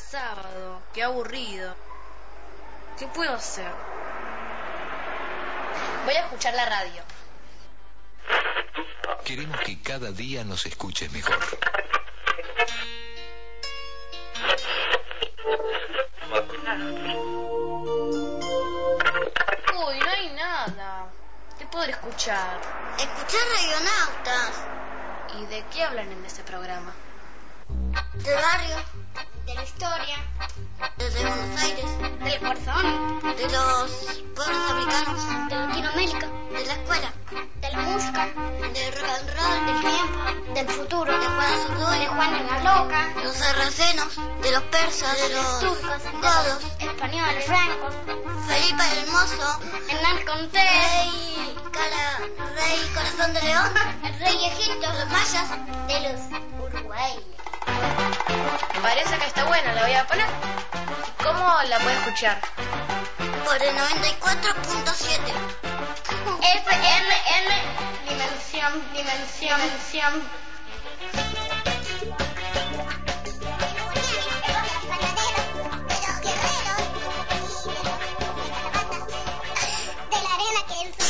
sábado, qué aburrido. ¿Qué puedo hacer? Voy a escuchar la radio. Queremos que cada día nos escuches mejor. Uy, no hay nada. ¿Qué podré escuchar? Escuchar Radionautas. ¿Y de qué hablan en ese programa? Del barrio, de la historia, desde Buenos Aires, Del corazón. de los pueblos africanos, De Latinoamérica. de la escuela, De la música. del rock and roll, Del tiempo. Del futuro. de Juan De Azurduy, Juan de la Loca. de los sarracenos, de los persas, de los Turcos. godos, Españoles. Francos. Felipe el Mozo, Hernán Cortés. Rey Corazón de León, El rey Egipto. los mayas, De los uruguayos. Parece que está buena, la voy a poner. ¿Cómo la puedo escuchar? por el 94.7. FM. Dimensión. De la arena que él...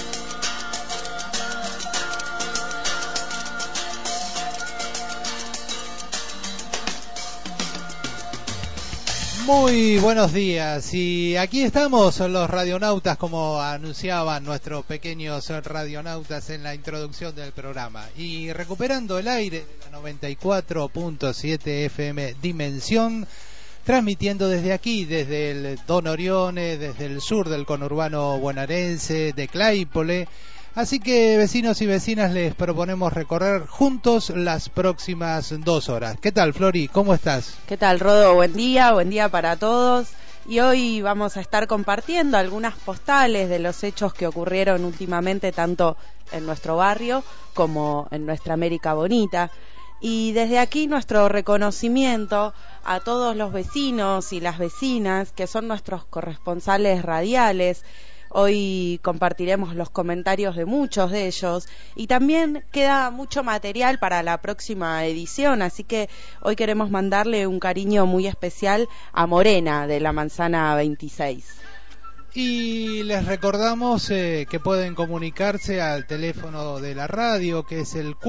Muy buenos días, y aquí estamos los radionautas, como anunciaban nuestros pequeños radionautas en la introducción del programa, y recuperando el aire de la 94.7 FM Dimensión, transmitiendo desde aquí, desde el Don Orione, desde el sur del conurbano bonaerense de Claypole. Así que, vecinos y vecinas, les proponemos recorrer juntos las próximas 2 horas. ¿Qué tal, Flori? ¿Cómo estás? ¿Qué tal, Rodo? Buen día para todos. Y hoy vamos a estar compartiendo algunas postales de los hechos que ocurrieron últimamente tanto en nuestro barrio como en nuestra América Bonita. Y desde aquí nuestro reconocimiento a todos los vecinos y las vecinas que son nuestros corresponsales radiales. Hoy compartiremos los comentarios de muchos de ellos y también queda mucho material para la próxima edición, así que hoy queremos mandarle un cariño muy especial a Morena de la Manzana 26. Y les recordamos que pueden comunicarse al teléfono de la radio, que es el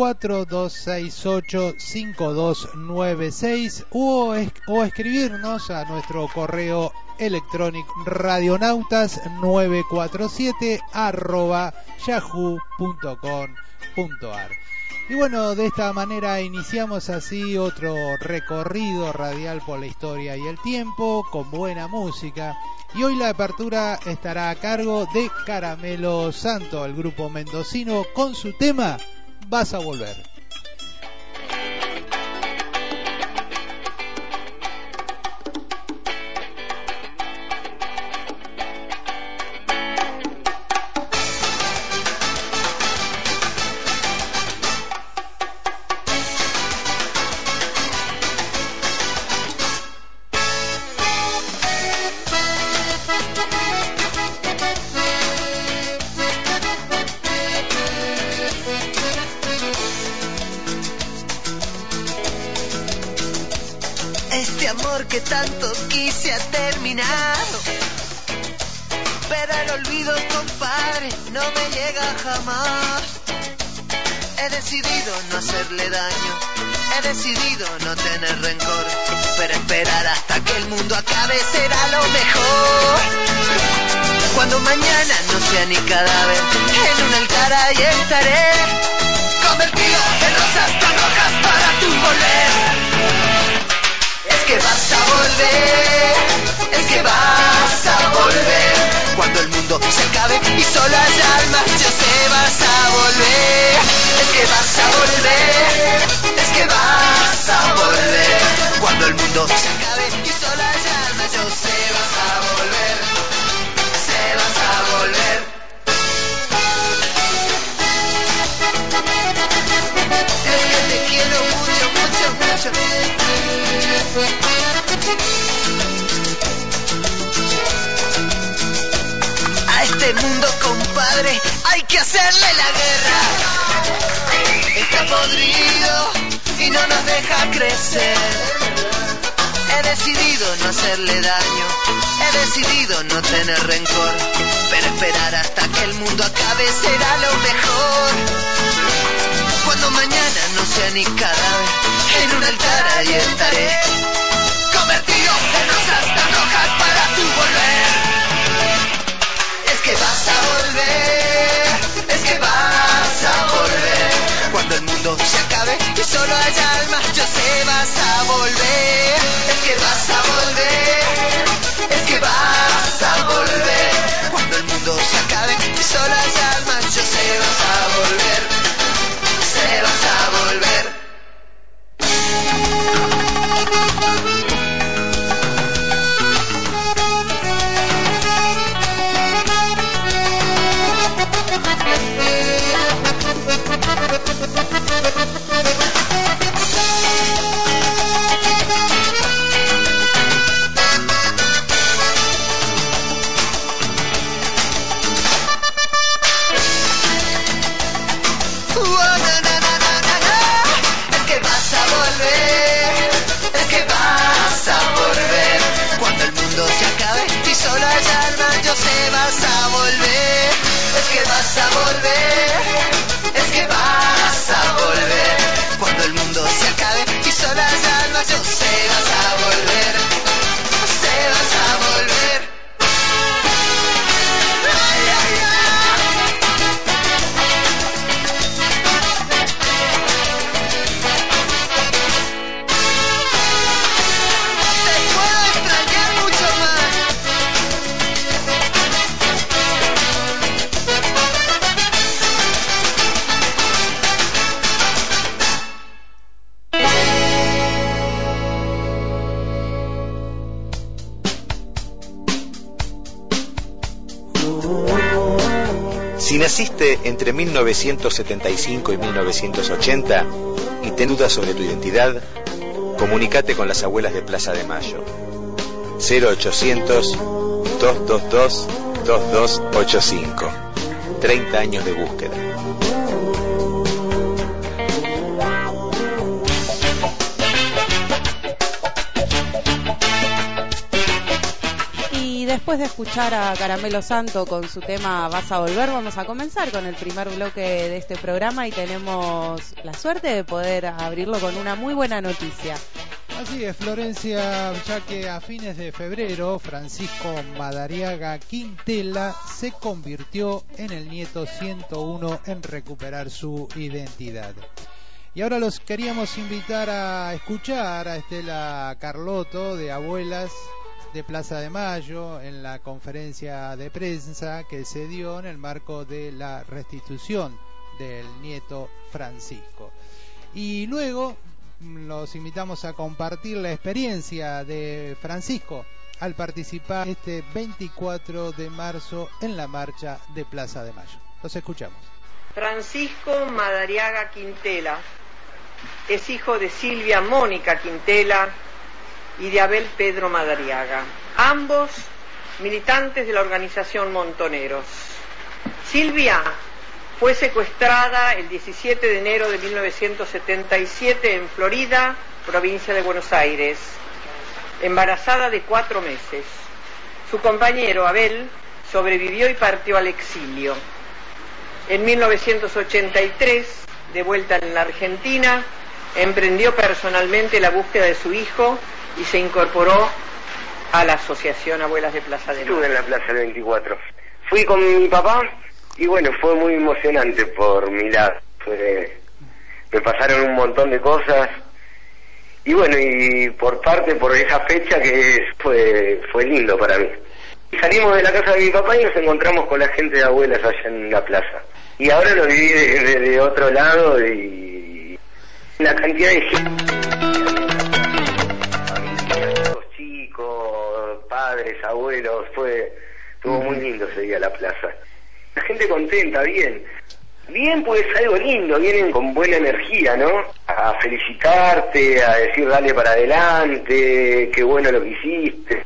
4268-5296, o escribirnos a nuestro correo electrónico radionautas947@yahoo.com.ar. Y bueno, de esta manera iniciamos así otro recorrido radial por la historia y el tiempo, con buena música. Y hoy la apertura estará a cargo de Caramelo Santo, el grupo mendocino, con su tema Vas a Volver. Que tanto quise ha terminado, pero el olvido, compadre, no me llega jamás. He decidido no hacerle daño, he decidido no tener rencor, pero esperar hasta que el mundo acabe será lo mejor. Cuando mañana no sea ni cadáver, en un altar ahí estaré, convertido en rosas tan rojas para tu volver. Es que vas a volver, es que vas a volver. Cuando el mundo se acabe y solo haya almas, yo sé vas a volver. Es que vas a volver, es que vas a volver. Cuando el mundo se acabe y solo haya almas, yo sé vas a volver, sé vas a volver. Es que te quiero mucho, mucho, mucho. A este mundo, compadre, hay que hacerle la guerra. Está podrido y no nos deja crecer. He decidido decidido no hacerle daño, he decidido no tener rencor, pero esperar hasta que el mundo acabe será lo mejor. Cuando mañana no sea ni cadáver, en un altar ahí estaré, convertido en rosas tan rojas para tu volver. Es que vas a volver, es que vas a volver. Cuando el mundo se acabe y solo haya almas, yo sé vas a volver. Es que vas a volver, es que vas a volver. Cuando el mundo se acabe y solo haya almas, yo sé vas a volver. Sé vas a volver. Solo hay alma, yo sé vas a volver. Es que vas a volver, es que vas a volver. Cuando el mundo se acabe y solo hay alma, yo sé vas a volver. Sé vas a volver. Ay, ay, ay. Te puedo extrañar mucho más. Si naciste entre 1975 y 1980 y te dudas sobre tu identidad, comunícate con las abuelas de Plaza de Mayo. 0800-222-2285. 30 años de búsqueda. Después de escuchar a Caramelo Santo con su tema Vas a volver, vamos a comenzar con el primer bloque de este programa y tenemos la suerte de poder abrirlo con una muy buena noticia. Así es, Florencia, ya que a fines de febrero Francisco Madariaga Quintela se convirtió en el nieto 101 en recuperar su identidad. Y ahora los queríamos invitar a escuchar a Estela Carlotto de Abuelas de Plaza de Mayo en la conferencia de prensa que se dio en el marco de la restitución del nieto Francisco. Y luego los invitamos a compartir la experiencia de Francisco al participar este 24 de marzo en la marcha de Plaza de Mayo. Los escuchamos. Francisco Madariaga Quintela es hijo de Silvia Mónica Quintela y de Abel Pedro Madariaga, ambos militantes de la organización Montoneros. Silvia fue secuestrada el 17 de enero de 1977 en Florida, provincia de Buenos Aires, embarazada de 4 meses. Su compañero Abel sobrevivió y partió al exilio. En 1983, de vuelta en la Argentina, emprendió personalmente la búsqueda de su hijo y se incorporó a la asociación Abuelas de Plaza de Mayo. Estuve en la plaza del 24. Fui con mi papá y bueno, fue muy emocionante por mi lado. Me pasaron un montón de cosas y bueno, y por esa fecha que fue lindo para mí. Salimos de la casa de mi papá y nos encontramos con la gente de Abuelas allá en la plaza. Y ahora lo viví de otro lado y la cantidad de gente. Padres, abuelos, estuvo muy lindo ese día la plaza. La gente contenta, bien, pues algo lindo, vienen con buena energía, ¿no? A felicitarte, a decir dale para adelante, qué bueno lo que hiciste.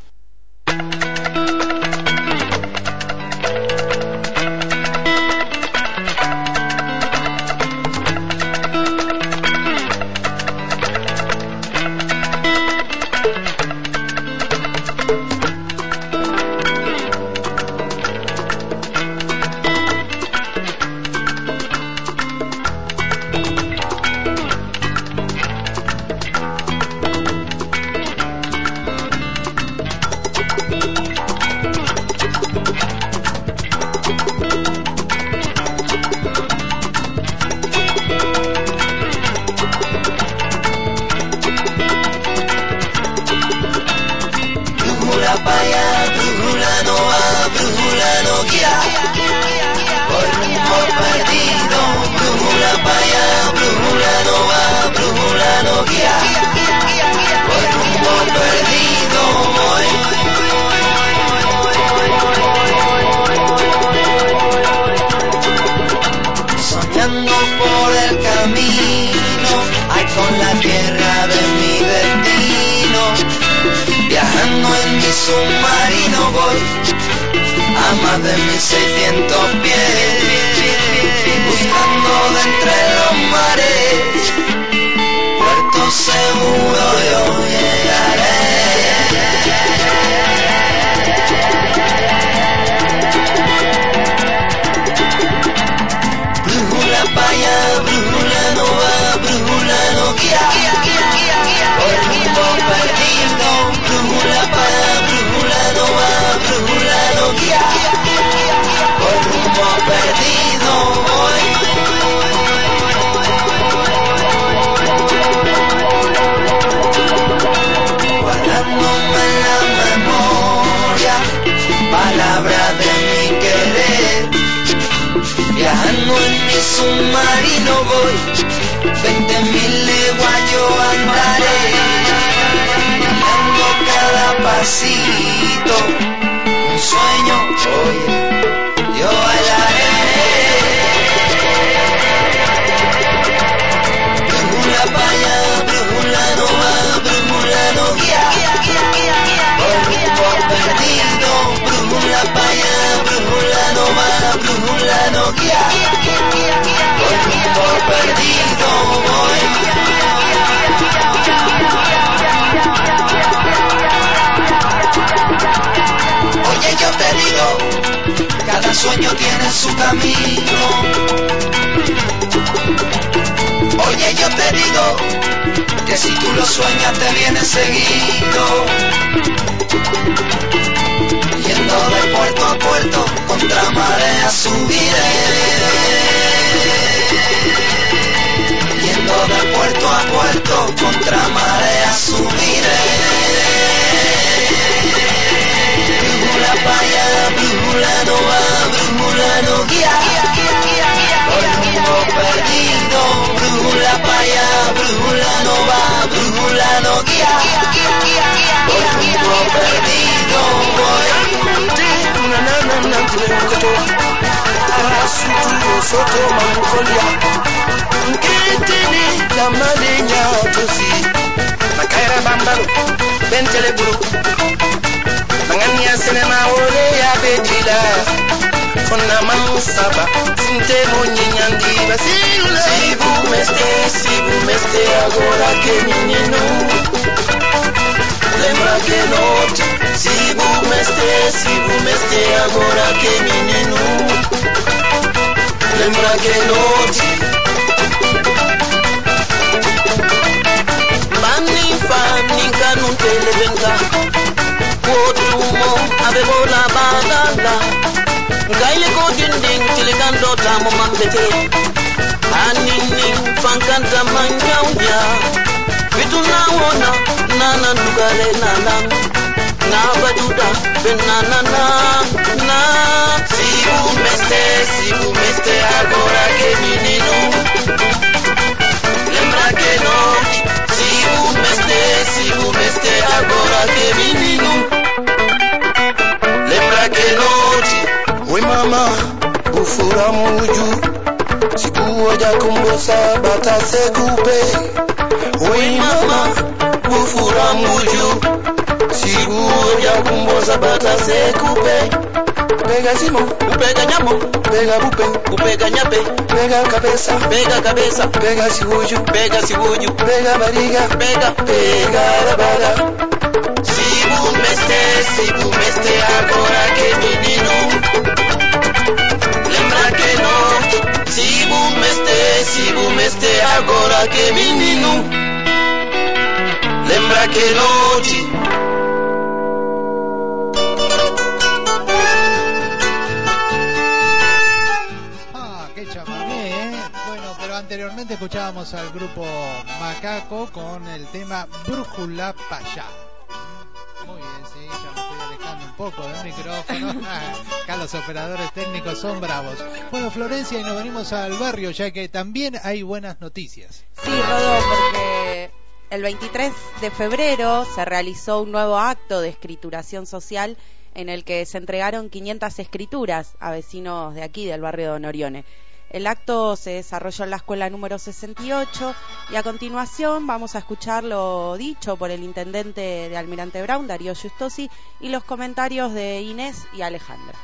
brújula pa' allá, brújula no va, brújula no guía. Voy rumbo perdido, brújula pa' allá, brújula no va, brújula no guía. Voy rumbo perdido, voy. Soñando por el camino, ay con la tierra de mi destino. Viajando en mi submarino voy a más de 1600 pies, buscando de entre los mares puerto seguro yo llegaré. Brújula pa' allá, brújula no va, brújula no guía. Voy rumbo perdido, brújula pa' allá, brújula no va, brújula no guía. Voy rumbo perdido, voy. Guardándome en la memoria palabras de mi querer. Viajando en mi submarino voy, 20.000 leguas yo andaré, dando cada pasito, un sueño, oye, yo bailaré. Brújula pa' allá, brújula no va, brújula no guía. Voy rumbo perdido, brújula pa' allá, brújula no va, brújula no guía. Voy rumbo perdido, voy. Oye, yo te digo, cada sueño tiene su camino. Oye, yo te digo, que si tú lo sueñas te viene seguido. Yendo de puerto a puerto, contra marea subiré. Yendo de puerto a puerto, contra marea subiré. Brújula pa' allá, brújula no va, brújula no guía. Voy rumbo perdido, brújula pa' allá, brújula no va, brújula no guía. Voy rumbo perdido, voy. Mangania cinema ole ya betila Kona mansaba Sinte monyi nyangi basila Sibu meste agora que menino Lembra que noite Sibu meste agora que menino Lembra que noite Fani kanun televenga Kotumo abebola badala Gaile ko dinding tilikando tamo mambete Anining fankanta manyaunya Bituna wona nana nugare nanan Na baduda benana na Sibu meste agora que menino Lembra que no Sibu meste agora que menino Lembra que noite Oi mama, ufura muju Sibu oja kumbosa bata segupe Oi mama, ufura muju Sibu oja kumbosa bata segupe Pega simo, upega nyamo Pega bupe, upega nyape Pega cabeza, pega sibuju Pega barriga, pega la baga Sibu meste agora que menino Lembra que no Sibu meste agora que menino Lembra que noite Anteriormente escuchábamos al grupo Macaco con el tema Brújula pa' allá. Muy bien, sí, ya me estoy alejando un poco del micrófono. Acá los operadores técnicos son bravos. Bueno, Florencia, y nos venimos al barrio, ya que también hay buenas noticias. Sí, Rodó, porque el 23 de febrero se realizó un nuevo acto de escrituración social en el que se entregaron 500 escrituras a vecinos de aquí, del barrio de Onorione. El acto se desarrolló en la escuela número 68 y a continuación vamos a escuchar lo dicho por el intendente de Almirante Brown, Darío Giustosi, y los comentarios de Inés y Alejandra.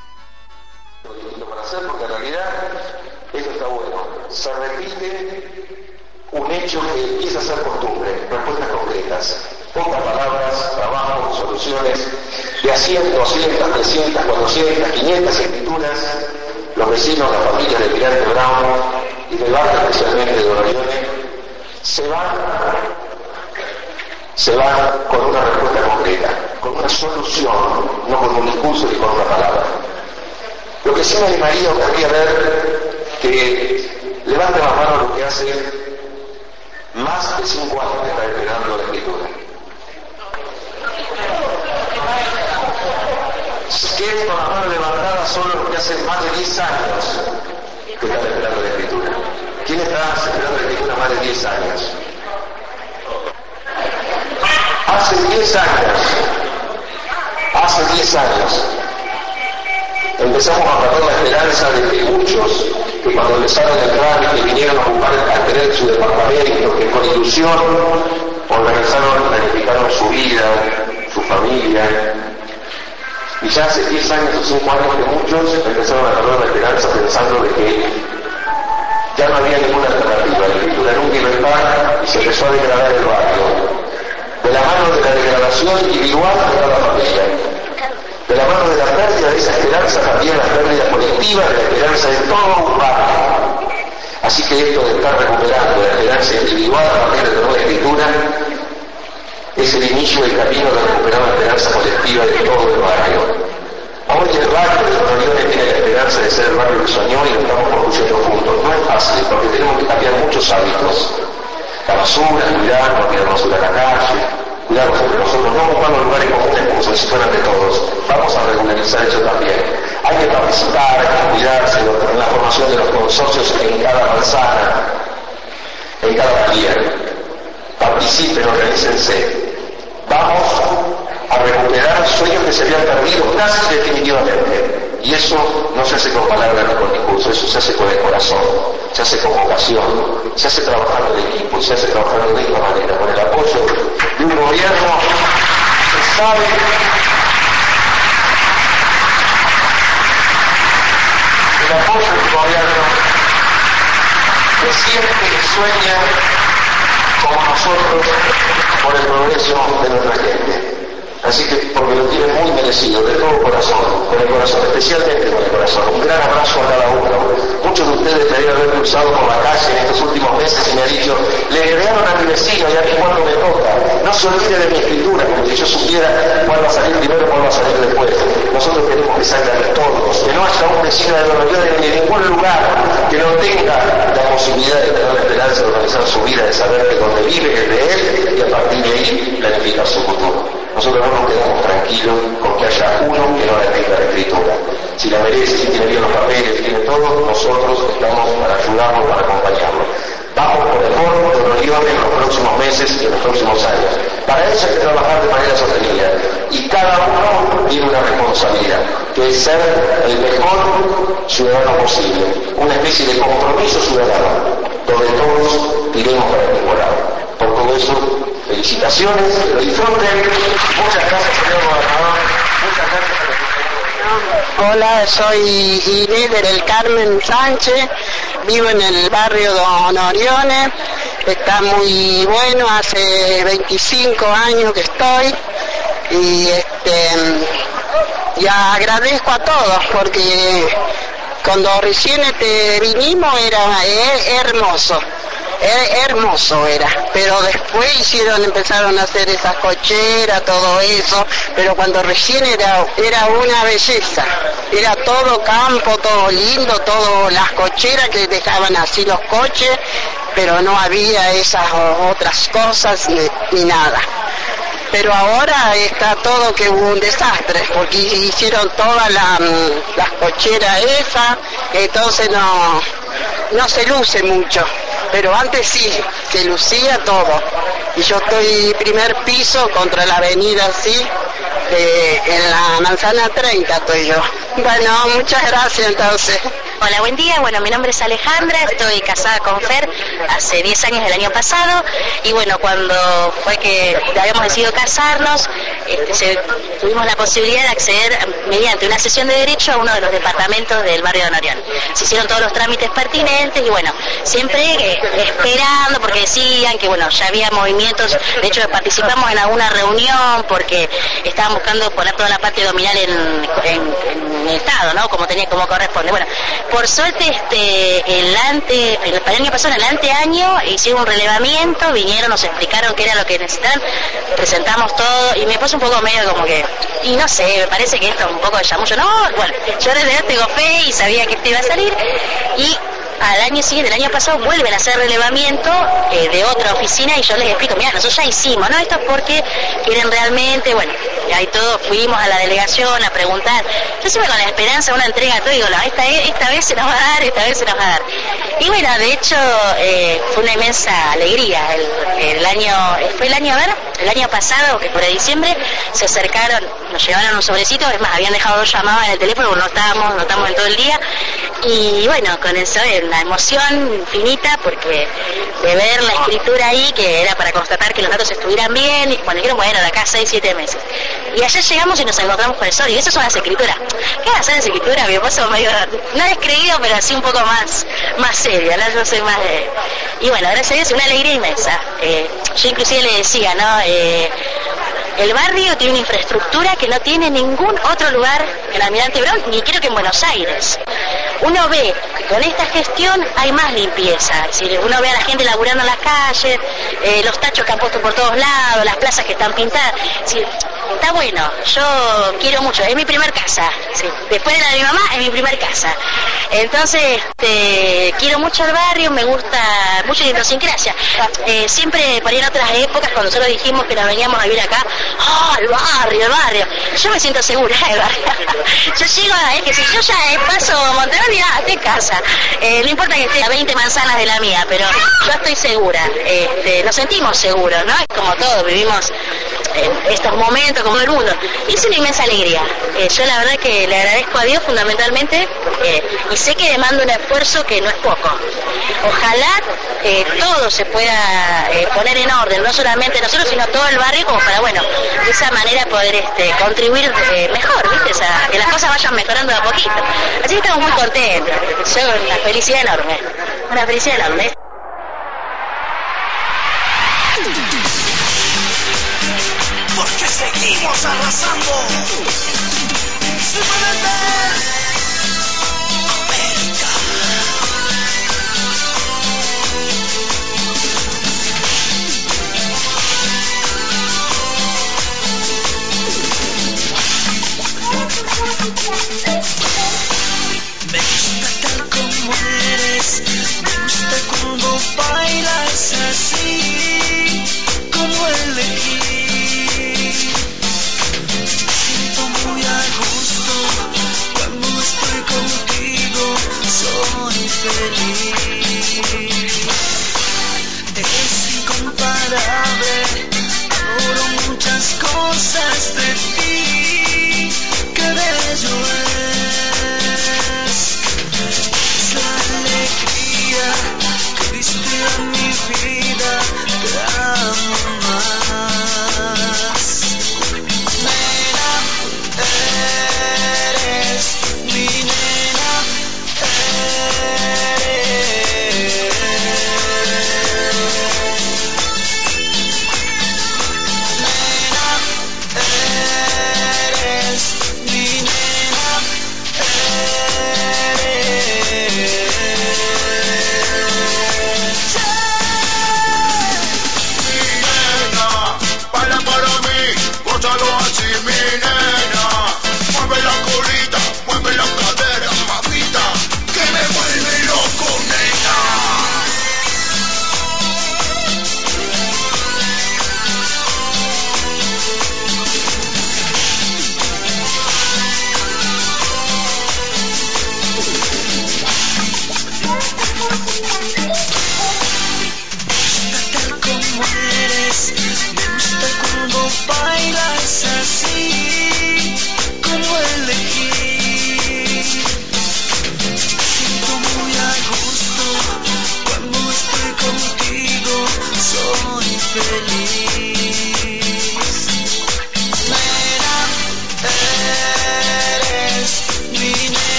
Para hacer, porque en realidad esto está bueno. Se repite un hecho que empieza a ser costumbre, respuestas concretas. Pocas palabras, trabajo, soluciones, de a 100, 200, 300, 400, 500 escrituras. Los vecinos, las familias de Almirante Brown y del barrio especialmente de Onorione se van con una respuesta concreta, con una solución, no con un discurso ni con una palabra. Lo que sí me animaría o querría ver que levante la mano lo que hace más de 5 años que está esperando la escritura. Que con la mano levantada solo lo que hace más de 10 años que están esperando la escritura. ¿Quién está esperando la escritura más de 10 años? Hace 10 años empezamos a perder la esperanza de que muchos que cuando empezaron a entrar y que vinieron a ocupar a tener su departamento, que con ilusión organizaron, planificaron su vida, su familia. Y ya hace 10 años o 5 años que muchos empezaron a perder la esperanza pensando de que ya no había ninguna alternativa, la escritura nunca iba a estar y se empezó a degradar el barrio. De la mano de la degradación individual de cada familia, de la mano de la pérdida de esa esperanza también la pérdida colectiva de la esperanza de todo un barrio. Así que esto de estar recuperando la esperanza individual a partir de la nueva escritura es el inicio del camino de recuperar la esperanza colectiva de todo el barrio. Hoy el barrio de Onorione tiene la esperanza de ser el barrio que soñó y lo estamos construyendo juntos. No es fácil porque tenemos que cambiar muchos hábitos. La basura, cuidar, no tirar basura a la calle, cuidarnos entre nosotros, no ocupar los lugares comunes como si fueran de todos. Vamos a regularizar eso también. Hay que participar, hay que cuidarse en la formación de los consorcios en cada manzana, en cada taller. Participen, organícense. Vamos a recuperar sueños que se habían perdido casi definitivamente. Y eso no se hace con palabras ni con discurso, eso se hace con el corazón, se hace con vocación, se hace trabajando en equipo, se hace trabajando de esta manera, con el apoyo de un gobierno que sabe el apoyo de un gobierno que siente, que sueña como nosotros por el progreso de nuestra gente. Así que, porque lo tiene muy merecido, de todo corazón, con el corazón, especialmente con el corazón. Un gran abrazo a cada uno. Muchos de ustedes me deben haber cruzado por la calle en estos últimos meses y me han dicho, le heredaron a mi vecino y a mí cuando me toca. No se olvide de mi escritura, como si yo supiera cuál va a salir primero, cuál va a salir después. Nosotros queremos que salgan todos, que no haya un vecino de Onorione ni de ningún lugar que no tenga la posibilidad de tener la esperanza de organizar su vida, de saber que donde vive es de él y a partir de ahí planificar su futuro. Nosotros no nos quedamos tranquilos con que haya uno que no la tenga la escritura. Si la merece, si tiene bien los papeles, si tiene todo, nosotros estamos para ayudarlo, para acompañarlo. Vamos por el mundo de Onorione en los próximos meses y en los próximos años. Para eso hay que trabajar de manera sostenida. Y cada uno tiene una responsabilidad, que es ser el mejor ciudadano posible. Una especie de compromiso ciudadano, donde todos tiremos para el mismo lado. Por todo eso, felicitaciones, que lo disfruten. Muchas gracias, señor gobernador. Muchas gracias a los. Hola, soy Inés del Carmen Sánchez, vivo en el barrio de Onorione, está muy bueno, hace 25 años que estoy y ya agradezco a todos porque cuando recién vinimos era hermoso. Hermoso era, pero después empezaron a hacer esas cocheras, todo eso, pero cuando recién era una belleza, era todo campo, todo lindo, todo las cocheras que dejaban así los coches, pero no había esas otras cosas ni nada. Pero Pero ahora está todo que hubo un desastre, porque hicieron todas las cocheras esas, entonces no se luce mucho. Pero antes sí, se lucía todo. Y yo estoy primer piso contra la avenida así, en la manzana 30 estoy yo. Bueno, muchas gracias entonces. Hola, buen día. Bueno, mi nombre es Alejandra, estoy casada con Fer hace 10 años del año pasado y bueno, cuando fue que habíamos decidido casarnos, tuvimos la posibilidad de acceder mediante una sesión de derecho a uno de los departamentos del barrio de Norión. Se hicieron todos los trámites pertinentes y bueno, siempre esperando porque decían que bueno, ya había movimientos, de hecho participamos en alguna reunión porque estaban buscando poner toda la parte dominal en el Estado, ¿no? Como corresponde. Bueno, por suerte el año pasado, en el anteaño, hicieron un relevamiento, vinieron, nos explicaron qué era lo que necesitaban, presentamos todo y me puse un poco medio como que, y no sé, me parece que esto es un poco de chamullo. No, bueno, yo desde ya tengo fe y sabía que esto iba a salir y al año siguiente, el año pasado, vuelven a hacer relevamiento de otra oficina y yo les explico, mira, nosotros ya hicimos, ¿no? Esto es porque quieren realmente, bueno, ahí todos fuimos a la delegación a preguntar. Yo siempre con la esperanza, una entrega todo, digo, no, esta vez se nos va a dar, esta vez se nos va a dar. Y bueno, de hecho, fue una inmensa alegría. El año pasado, que por diciembre, se acercaron, nos llevaron un sobrecito, es más, habían dejado 2 llamadas en el teléfono, no estábamos en todo el día, y bueno, con eso una emoción infinita porque de ver la escritura ahí, que era para constatar que los datos estuvieran bien, y bueno, dijeron, bueno, de acá 6-7 meses. Y allá llegamos y nos encontramos con el sol, y esas son las escrituras. ¿Qué vas a hacer en esa escritura? Mi esposo medio, no descreído, pero así un poco más seria, ¿no? Yo soy más de... Y bueno, gracias a Dios, una alegría inmensa. Yo inclusive le decía, ¿no? El barrio tiene una infraestructura que no tiene ningún otro lugar en Almirante Brown, ni creo que en Buenos Aires. Uno ve que con esta gestión hay más limpieza, es decir, uno ve a la gente laburando en las calles, los tachos que han puesto por todos lados, las plazas que están pintadas, es decir, está bueno, yo quiero mucho, es mi primer casa, ¿sí? Después de la de mi mamá, es mi primer casa. Entonces, quiero mucho el barrio, me gusta mucho la idiosincrasia. Siempre, por ahí en otras épocas, cuando nosotros dijimos que nos veníamos a vivir acá, el barrio, yo me siento segura del barrio. Yo llego, es que si yo ya paso Monterrey, estoy en casa. No importa que esté a 20 manzanas de la mía, pero yo estoy segura. Nos sentimos seguros, ¿no? Es como todo, vivimos estos momentos como el mundo. Y es una inmensa alegría. Yo la verdad que le agradezco a Dios fundamentalmente y sé que demanda un esfuerzo que no es poco. Ojalá todo se pueda poner en orden, no solamente nosotros, sino todo el barrio, como para, bueno, de esa manera poder contribuir mejor, ¿viste? O sea, que las cosas vayan mejorando de a poquito. Así que estamos muy contentos. Yo, una felicidad enorme. Porque seguimos arrasando. Me gusta tal como eres, me gusta cuando bailas así, como elegí. Me siento muy a gusto cuando estoy contigo, soy feliz. Es incomparable, adoro muchas cosas de ti, qué bello es la alegría que diste a mi vida, te amo más. Nena, eres mi nena,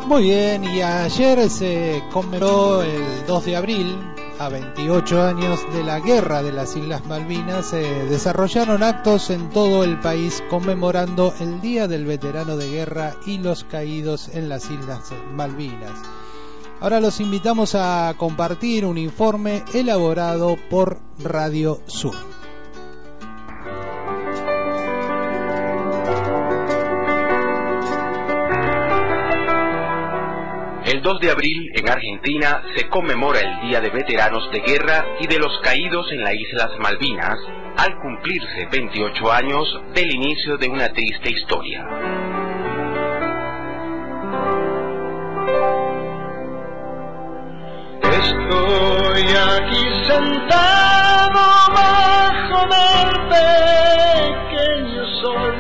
Muy bien, y ayer se conmemoró el 2 de abril, a 28 años de la Guerra de las Islas Malvinas. Se desarrollaron actos en todo el país conmemorando el Día del Veterano de Guerra y los caídos en las Islas Malvinas. Ahora los invitamos a compartir un informe elaborado por Radio Sur. El 2 de abril en Argentina se conmemora el Día de Veteranos de Guerra y de los Caídos en las Islas Malvinas, al cumplirse 28 años del inicio de una triste historia. Estoy aquí sentado bajo del pequeño sol.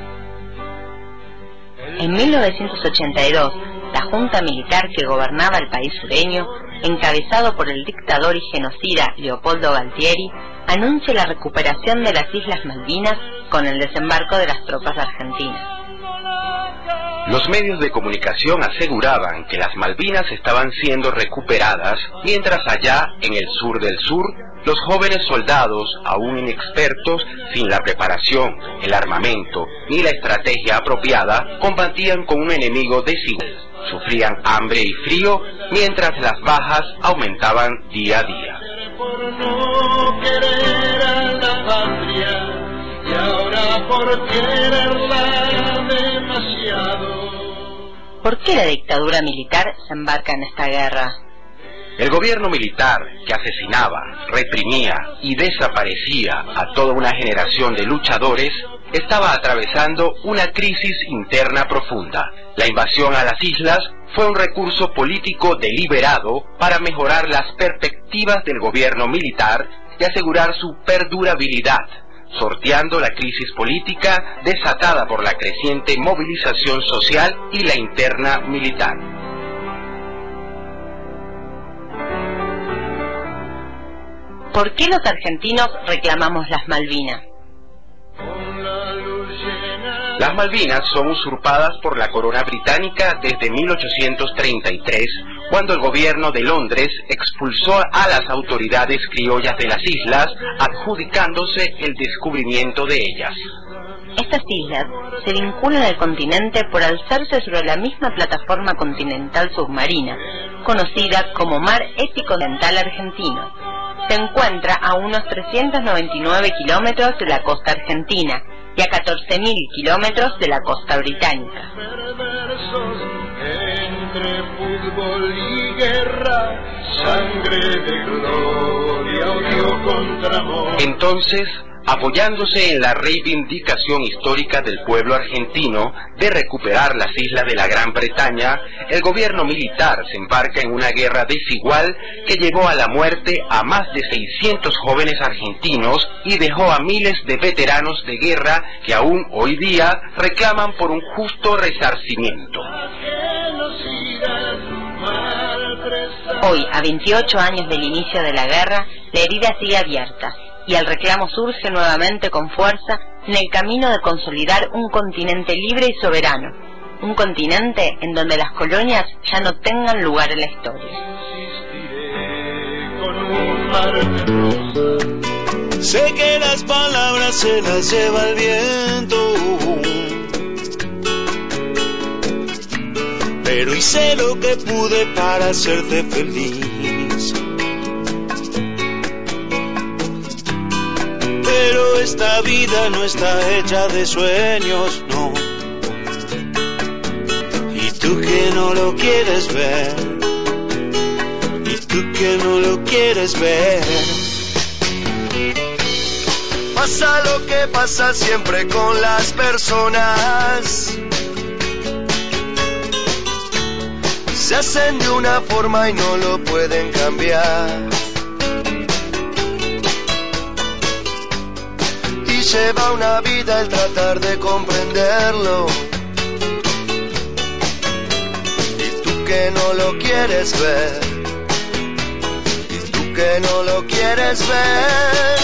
En 1982, la junta militar que gobernaba el país sureño, encabezado por el dictador y genocida Leopoldo Galtieri, anuncia la recuperación de las Islas Malvinas con el desembarco de las tropas argentinas. Los medios de comunicación aseguraban que las Malvinas estaban siendo recuperadas, mientras allá, en el sur del sur, los jóvenes soldados, aún inexpertos, sin la preparación, el armamento ni la estrategia apropiada, combatían con un enemigo desigual. Sufrían hambre y frío, mientras las bajas aumentaban día a día. Por no querer a la patria, y ahora por quererla demasiado. ¿Por qué la dictadura militar se embarca en esta guerra? El gobierno militar, que asesinaba, reprimía y desaparecía a toda una generación de luchadores, estaba atravesando una crisis interna profunda. La invasión a las islas fue un recurso político deliberado para mejorar las perspectivas del gobierno militar y asegurar su perdurabilidad, sorteando la crisis política desatada por la creciente movilización social y la interna militar. ¿Por qué los argentinos reclamamos las Malvinas? Las Malvinas son usurpadas por la corona británica desde 1833, cuando el gobierno de Londres expulsó a las autoridades criollas de las islas, adjudicándose el descubrimiento de ellas. Estas islas se vinculan al continente por alzarse sobre la misma plataforma continental submarina, conocida como Mar Epicontinental Argentino. Se encuentra a unos 399 kilómetros de la costa argentina y a 14.000 kilómetros de la costa británica. Entre fútbol y guerra, sangre de gloria, odio contra amor. Entonces, apoyándose en la reivindicación histórica del pueblo argentino de recuperar las islas de la Gran Bretaña, el gobierno militar se embarca en una guerra desigual que llevó a la muerte a más de 600 jóvenes argentinos y dejó a miles de veteranos de guerra que aún hoy día reclaman por un justo resarcimiento. Hoy, a 28 años del inicio de la guerra, la herida sigue abierta y el reclamo surge nuevamente con fuerza en el camino de consolidar un continente libre y soberano, un continente en donde las colonias ya no tengan lugar en la historia. Sé que las palabras se las lleva el viento, pero hice lo que pude para hacerte feliz. Pero esta vida no está hecha de sueños, no. Y tú que no lo quieres ver, y tú que no lo quieres ver. Pasa lo que pasa siempre con las personas. Se hacen de una forma y no lo pueden cambiar. Y lleva una vida el tratar de comprenderlo. Y tú que no lo quieres ver, y tú que no lo quieres ver.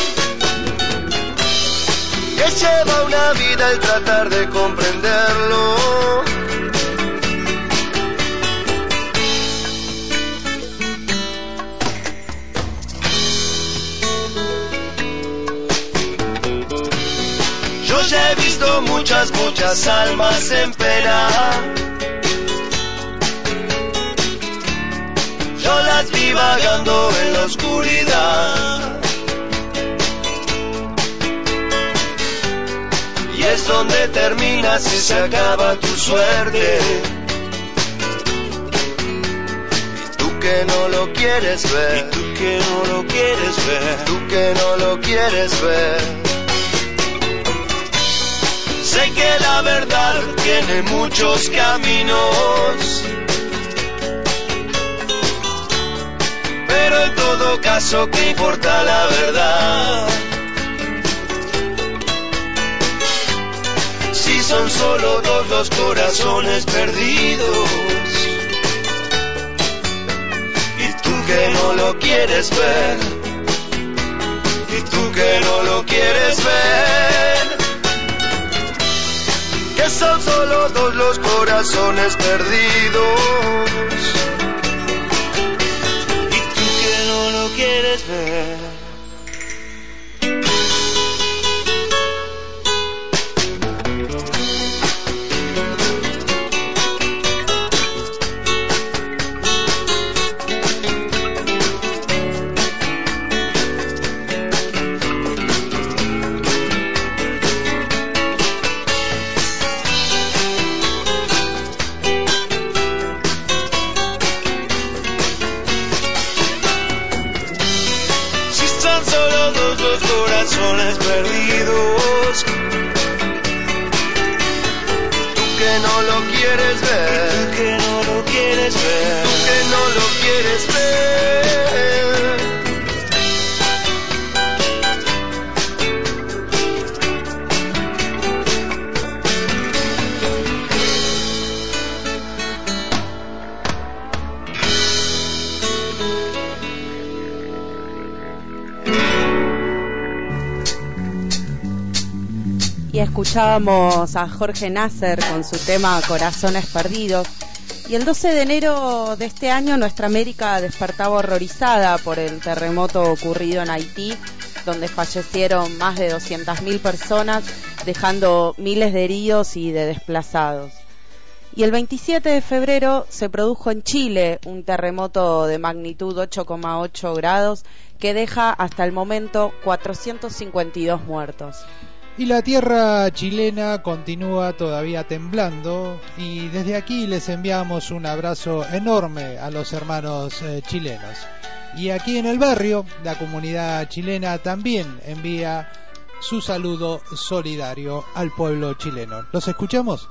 Que lleva una vida el tratar de comprenderlo. visto muchas almas en pena. Yo las vi vagando en la oscuridad. Y es donde terminas y se acaba tu suerte. Y tú que no lo quieres ver. Y tú que no lo quieres ver. Tú que no lo quieres ver. Sé que la verdad tiene muchos caminos, pero en todo caso, ¿qué importa la verdad? Si son solo dos los corazones perdidos, y tú que no lo quieres ver, y tú que no lo quieres ver, que son solo dos los corazones perdidos, y tú que no lo quieres ver. Corazones perdidos, tú que no lo quieres ver, tú que no lo quieres ver, tú que no lo quieres ver. Y escuchábamos a Jorge Nasser con su tema Corazones Perdidos. Y el 12 de enero de este año nuestra América despertaba horrorizada por el terremoto ocurrido en Haití, donde fallecieron más de 200.000 personas, dejando miles de heridos y de desplazados. Y el 27 de febrero se produjo en Chile un terremoto de magnitud 8,8 grados que deja hasta el momento 452 muertos. Y la tierra chilena continúa todavía temblando, y desde aquí les enviamos un abrazo enorme a los hermanos chilenos. Y aquí en el barrio, la comunidad chilena también envía su saludo solidario al pueblo chileno. ¿Los escuchamos?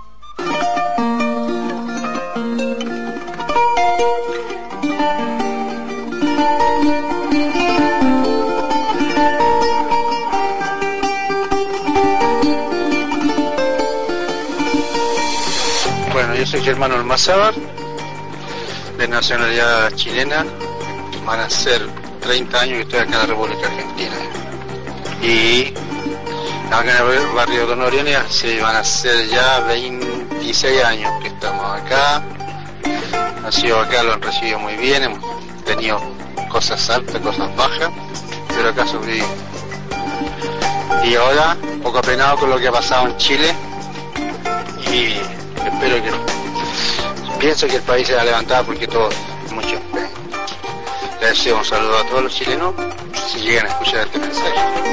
Bueno, yo soy Germano Almazábar, de nacionalidad chilena. Van a ser 30 años que estoy acá en la República Argentina. Y acá en el barrio Don Orione sí, van a ser ya 26 años que estamos acá. Ha sido acá, lo han recibido muy bien, hemos tenido cosas altas, cosas bajas, pero acá sobrevivimos. Y ahora, un poco apenado con lo que ha pasado en Chile, y espero que, pienso que el país se va a levantar porque todo, mucho empeño. Les deseo un saludo a todos los chilenos, si llegan a escuchar este mensaje.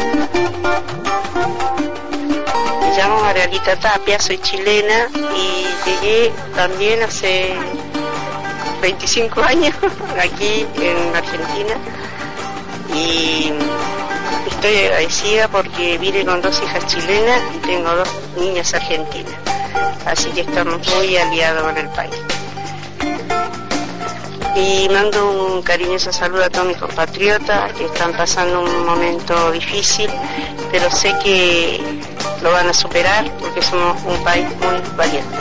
Me llamo Margarita Tapia, soy chilena y llegué también hace 25 años aquí en Argentina y estoy agradecida porque vine con 2 hijas chilenas y tengo 2 niñas argentinas, así que estamos muy aliados con el país. Y mando un cariñoso saludo a todos mis compatriotas que están pasando un momento difícil, pero sé que lo van a superar porque somos un país muy valiente.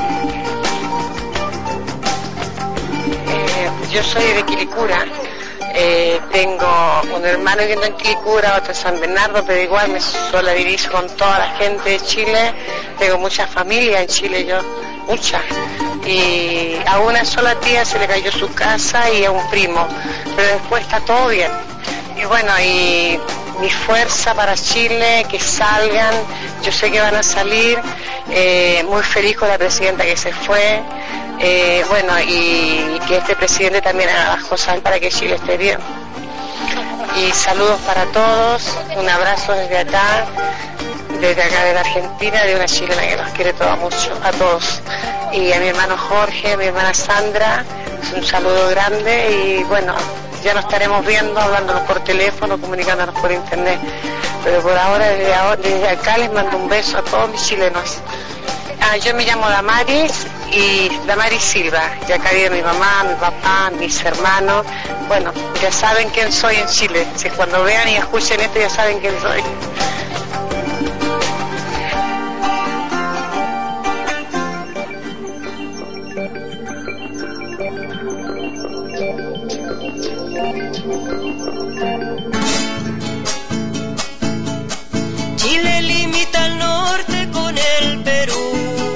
Yo soy de Quilicura, tengo un hermano que está en Quilicura, otro en San Bernardo, pero igual me solidarizo con toda la gente de Chile. Tengo mucha familia en Chile, yo, mucha. Y a una sola tía se le cayó su casa y a un primo, pero después está todo bien. Y bueno, y mi fuerza para Chile, que salgan, yo sé que van a salir, muy feliz con la presidenta que se fue, bueno, y que este presidente también haga las cosas para que Chile esté bien. Y saludos para todos, un abrazo desde acá de la Argentina, de una chilena que nos quiere todo mucho, a todos. Y a mi hermano Jorge, a mi hermana Sandra, un saludo grande y bueno, ya nos estaremos viendo, hablándonos por teléfono, comunicándonos por internet. Pero por ahora, desde acá les mando un beso a todos mis chilenos. Yo me llamo Damaris Silva, y acá vive mi mamá, mi papá, mis hermanos. Bueno, ya saben quién soy en Chile. Si cuando vean y escuchen esto ya saben quién soy. Chile limita al norte con el Perú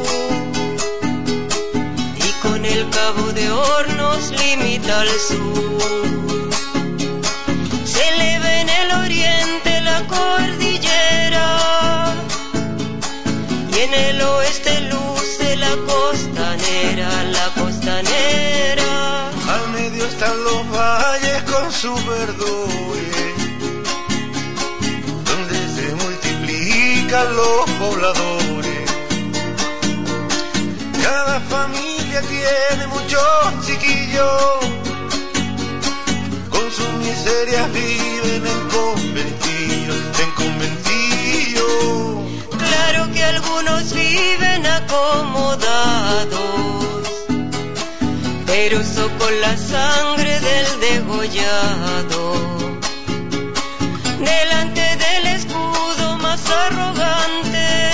y con el Cabo de Hornos limita al sur. Se eleva en el oriente la cordillera y en el oeste luce la costanera, la costanera. Al medio están los valles con su verdores, donde se multiplican los pobladores. Cada familia tiene muchos chiquillos, con sus miserias viven en conventillos, en conventillos. Claro que algunos viven acomodados, pero eso con la sangre del degollado. Delante del escudo más arrogante,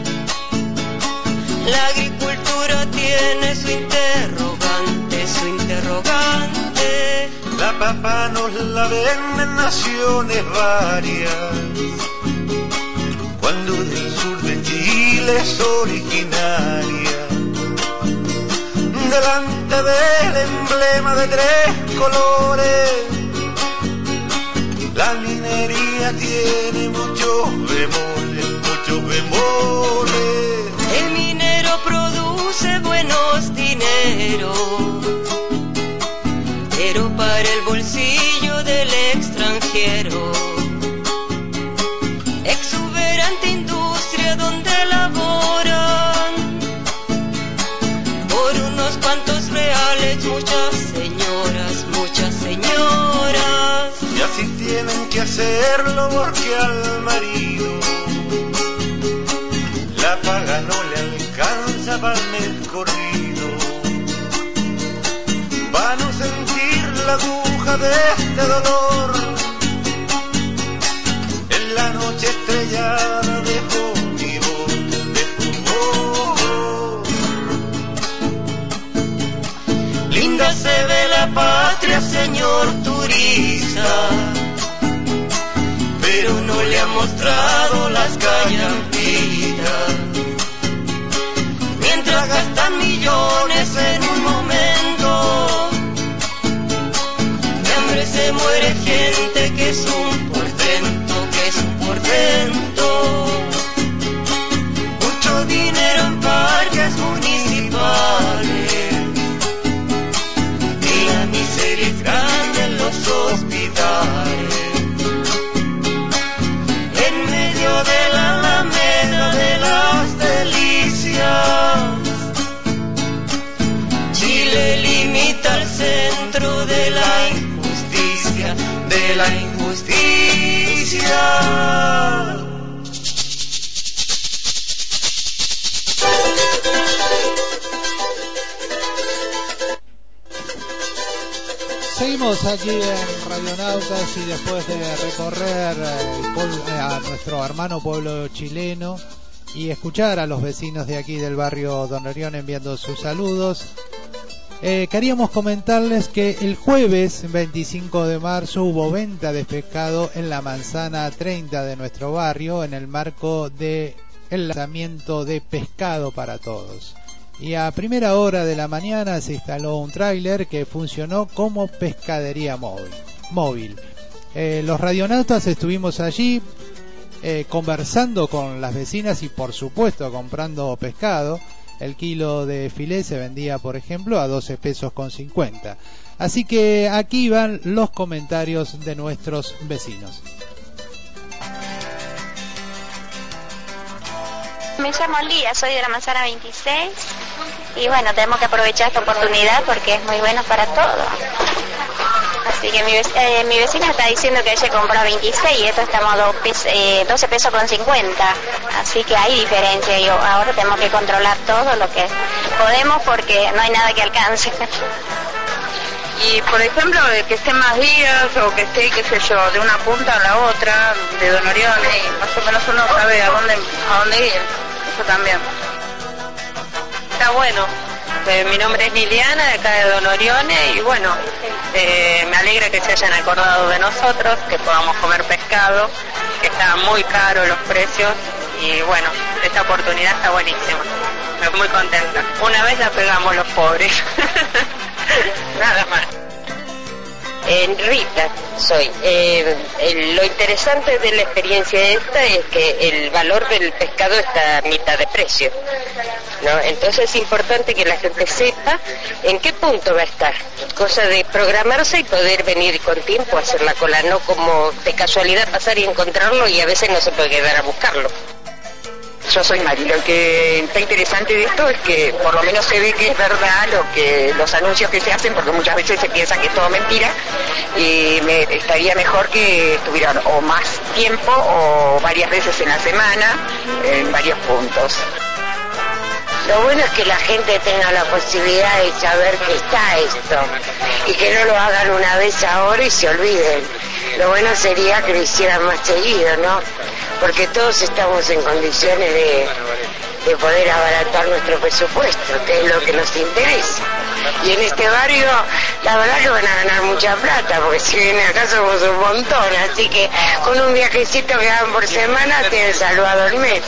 la agricultura tiene su interrogante, su interrogante. La papa nos la venden naciones varias, cuando del sur de Chile es originaria. Delante del emblema de 3 colores, la minería tiene muchos bemoles, muchos bemoles. El minero produce buenos dineros, pero para el bolsillo del extranjero. Exuberante industria donde laboran por unos cuantos reales muchas señoras, muchas señoras. Y así tienen que hacerlo porque al marido la paga no le alcanza para el mes corrido. Para no sentir la aguja de este dolor en la noche estrellada de fútbol, de fútbol. Linda se ve la patria, señor turista, pero no le ha mostrado las callampitas. Mientras gastan millones en un momento, de hambre se muere gente que es un portento, que es un portento. Mucho dinero en parques municipales y la miseria es grande en los hospitales. En medio de la alameda de las delicias, Chile limita al centro de la injusticia, de la injusticia. Seguimos aquí en Radionautas y después de recorrer a nuestro hermano pueblo chileno y escuchar a los vecinos de aquí del barrio Don Orión enviando sus saludos, queríamos comentarles que el jueves 25 de marzo hubo venta de pescado en la manzana 30 de nuestro barrio en el marco del lanzamiento de Pescado para Todos. Y a primera hora de la mañana se instaló un tráiler que funcionó como pescadería móvil. Los radionautas estuvimos allí conversando con las vecinas y por supuesto comprando pescado. El kilo de filé se vendía, por ejemplo, a 12 pesos con 50. Así que aquí van los comentarios de nuestros vecinos. Me llamo Lía, soy de la manzana 26 y bueno, tenemos que aprovechar esta oportunidad porque es muy bueno para todo. Así que mi vecina está diciendo que ella compró 26 y esto estamos a 12 pesos con 50. Así que hay diferencia y ahora tenemos que controlar todo lo que podemos porque no hay nada que alcance. Y por ejemplo, que esté más días o que esté, qué sé yo, de una punta a la otra, de Don Orione, y más o menos uno sabe a dónde ir. Eso también. Está bueno. Mi nombre es Liliana, de acá de Don Orione, y bueno, me alegra que se hayan acordado de nosotros, que podamos comer pescado, que estaban muy caros los precios, y bueno, esta oportunidad está buenísima. Estoy muy contenta. Una vez la pegamos los pobres. Nada más. Rita soy. Lo interesante de la experiencia esta es que el valor del pescado está a mitad de precio, ¿no? Entonces es importante que la gente sepa en qué punto va a estar. Cosa de programarse y poder venir con tiempo a hacer la cola, no como de casualidad pasar y encontrarlo y a veces no se puede quedar a buscarlo. Yo soy Mari. Lo que está interesante de esto es que por lo menos se ve que es verdad los anuncios que se hacen, porque muchas veces se piensa que es todo mentira, y estaría mejor que estuvieran o más tiempo o varias veces en la semana en varios puntos. Lo bueno es que la gente tenga la posibilidad de saber que está esto y que no lo hagan una vez ahora y se olviden. Lo bueno sería que lo hicieran más seguido, ¿no? Porque todos estamos en condiciones de poder abaratar nuestro presupuesto, que es lo que nos interesa. Y en este barrio, la verdad que van a ganar mucha plata, porque si vienen acá somos un montón, así que con un viajecito que hagan por semana tienen salvado el mes.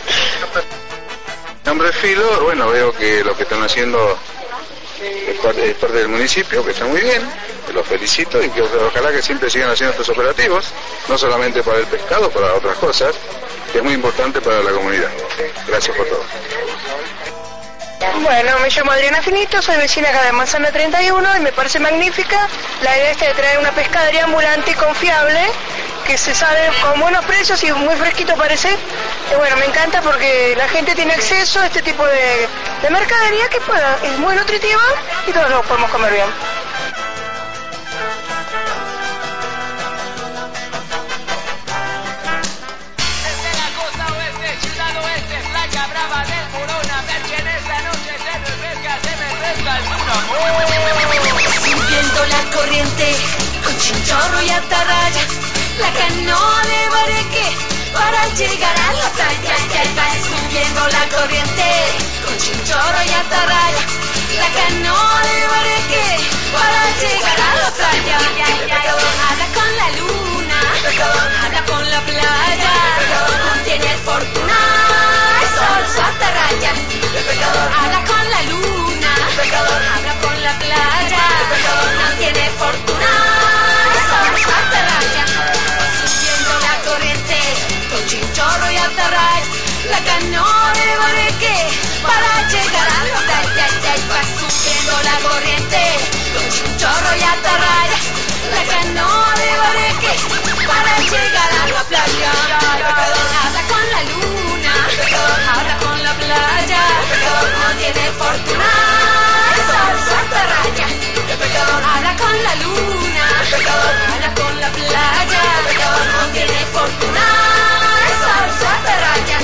Mi nombre es Filo, bueno, veo que lo que están haciendo es parte del municipio, que está muy bien, los felicito y que ojalá que siempre sigan haciendo estos operativos, no solamente para el pescado, para otras cosas, que es muy importante para la comunidad. Gracias por todo. Bueno, me llamo Adriana Finito, soy vecina acá de Manzana 31 y me parece magnífica la idea esta de traer una pescadería ambulante y confiable, que se sale con buenos precios y muy fresquito parece. Y bueno, me encanta porque la gente tiene acceso a este tipo de mercadería que es muy nutritiva y todos lo podemos comer bien. Siguiendo la corriente con chinchorro y atarraya, la canoa de Bareque para llegar a la playa. Ya va subiendo la corriente con chinchorro y atarraya, la canoa de Bareque para llegar a la playa. Habla con la luna, habla con la playa, no tiene fortuna, sol su atarraya. Habla con la luna, habla con la playa, no tiene fortuna, sol su atarraya. Subiendo la corriente con chinchorro y atarraya, la canoa de Bareque para llegar a la playa. Va subiendo la corriente con chinchorro y atarraya, la canoa de Bareque para llegar a la playa. Habla con la luna, habla con la playa, no tiene fortuna, sol su atarraya. Habla con la luna, habla con la playa, no tiene fortuna, sol su atarraya.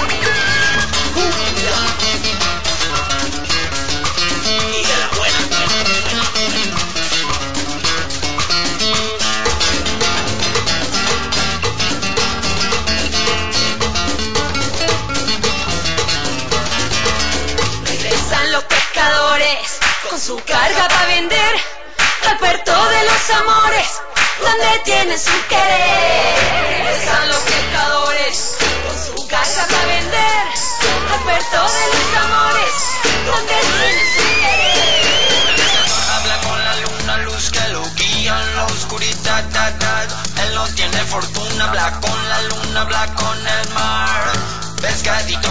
Regresan los pescadores con su carga para vender al puerto de los amores, donde tienen su querer. Regresan los pescadores con su carga para vender al puerto de los amores, donde tienen su querer. Habla con la luna, luz que lo guía en la oscuridad, en los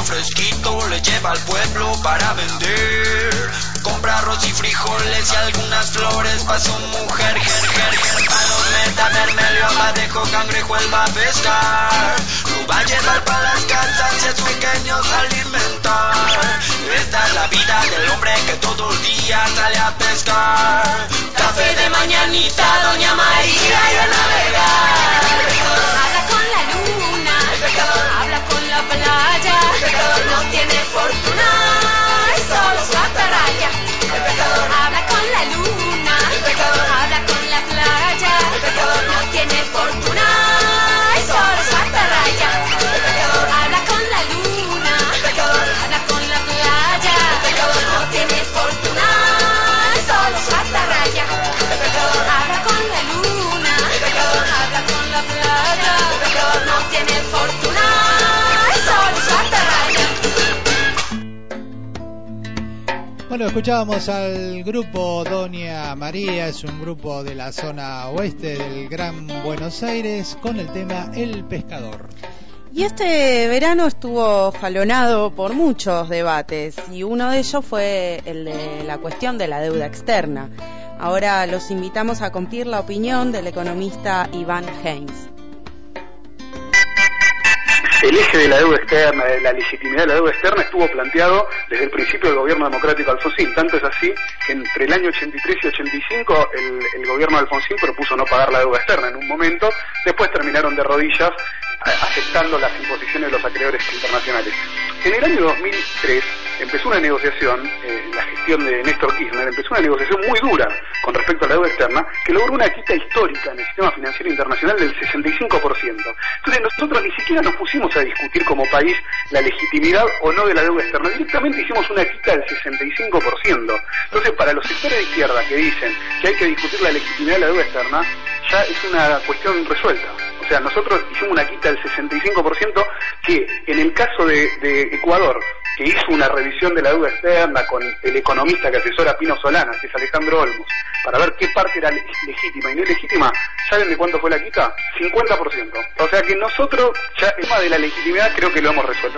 niño fresquito le lleva al pueblo para vender. Compra arroz y frijoles y algunas flores pa' su mujer. Pa' los metavermelio, abadejo, cangrejo, él va a pescar. Lo va a llevar pa' las casas y a sus pequeños alimentar. Esta es la vida del hombre que todo el día sale a pescar. Café de mañanita, doña María y a navegar. Habla con la luna, habla con la playa, no tiene fortuna y solo su atarraya. Habla con la luna, habla con la playa, no tiene fortuna y solo su atarraya. Habla con la luna, habla con la playa, no tiene fortuna y solo su atarraya. Habla con la luna, habla con la playa, no tiene fortuna y solo su atarraya. Bueno, escuchábamos al grupo Doña María, es un grupo de la zona oeste del Gran Buenos Aires, con el tema El Pescador. Y este verano estuvo jalonado por muchos debates y uno de ellos fue el de la cuestión de la deuda externa. Ahora los invitamos a compartir la opinión del economista Iván Heinz. El eje de la deuda externa, de la legitimidad de la deuda externa, estuvo planteado desde el principio del gobierno democrático de Alfonsín. Tanto es así que entre el año 83 y 85 el gobierno de Alfonsín propuso no pagar la deuda externa en un momento. Después terminaron de rodillas aceptando las imposiciones de los acreedores internacionales. En el año 2003 empezó una negociación, la gestión de Néstor Kirchner, empezó una negociación muy dura con respecto a la deuda externa, que logró una quita histórica en el sistema financiero internacional del 65%. Entonces nosotros ni siquiera nos pusimos a discutir como país la legitimidad o no de la deuda externa, directamente hicimos una quita del 65%. Entonces, para los sectores de izquierda que dicen que hay que discutir la legitimidad de la deuda externa, ya es una cuestión resuelta. O sea, nosotros hicimos una quita del 65% que en el caso de Ecuador, que hizo una revisión de la deuda externa con el economista que asesora a Pino Solana, que es Alejandro Olmos, para ver qué parte era legítima y no ilegítima, ¿saben de cuánto fue la quita? 50%. O sea que nosotros ya el tema de la legitimidad creo que lo hemos resuelto.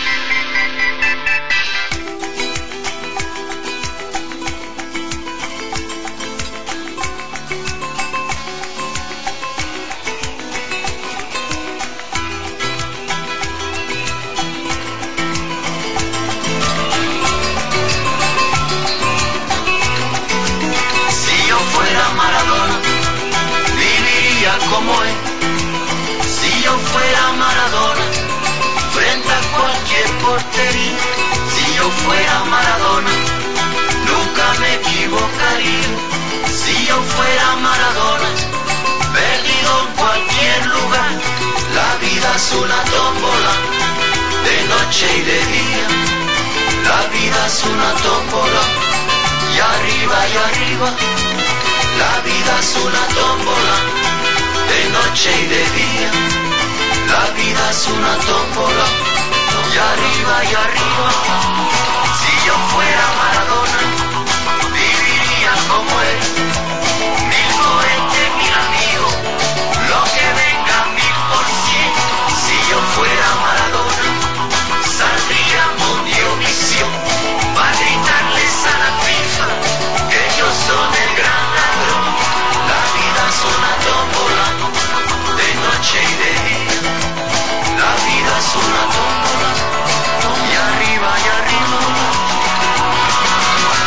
Como él, si yo fuera Maradona, frente a cualquier portería, si yo fuera Maradona, nunca me equivocaría, si yo fuera Maradona, perdido en cualquier lugar, la vida es una tómbola, de noche y de día, la vida es una tómbola, y arriba, la vida es una tómbola, de noche y de día, la vida es una tómbola, y arriba, si yo fuera Maradona, viviría como él, 1000 cohetes, 1000 amigos, lo que venga 1000%, si yo fuera Maradona, saldría Mundiovisión, para gritarles a la FIFA, que ellos son el gran ladrón, la vida es una tómbola, de noche y de día, la vida es una tómbola, y arriba,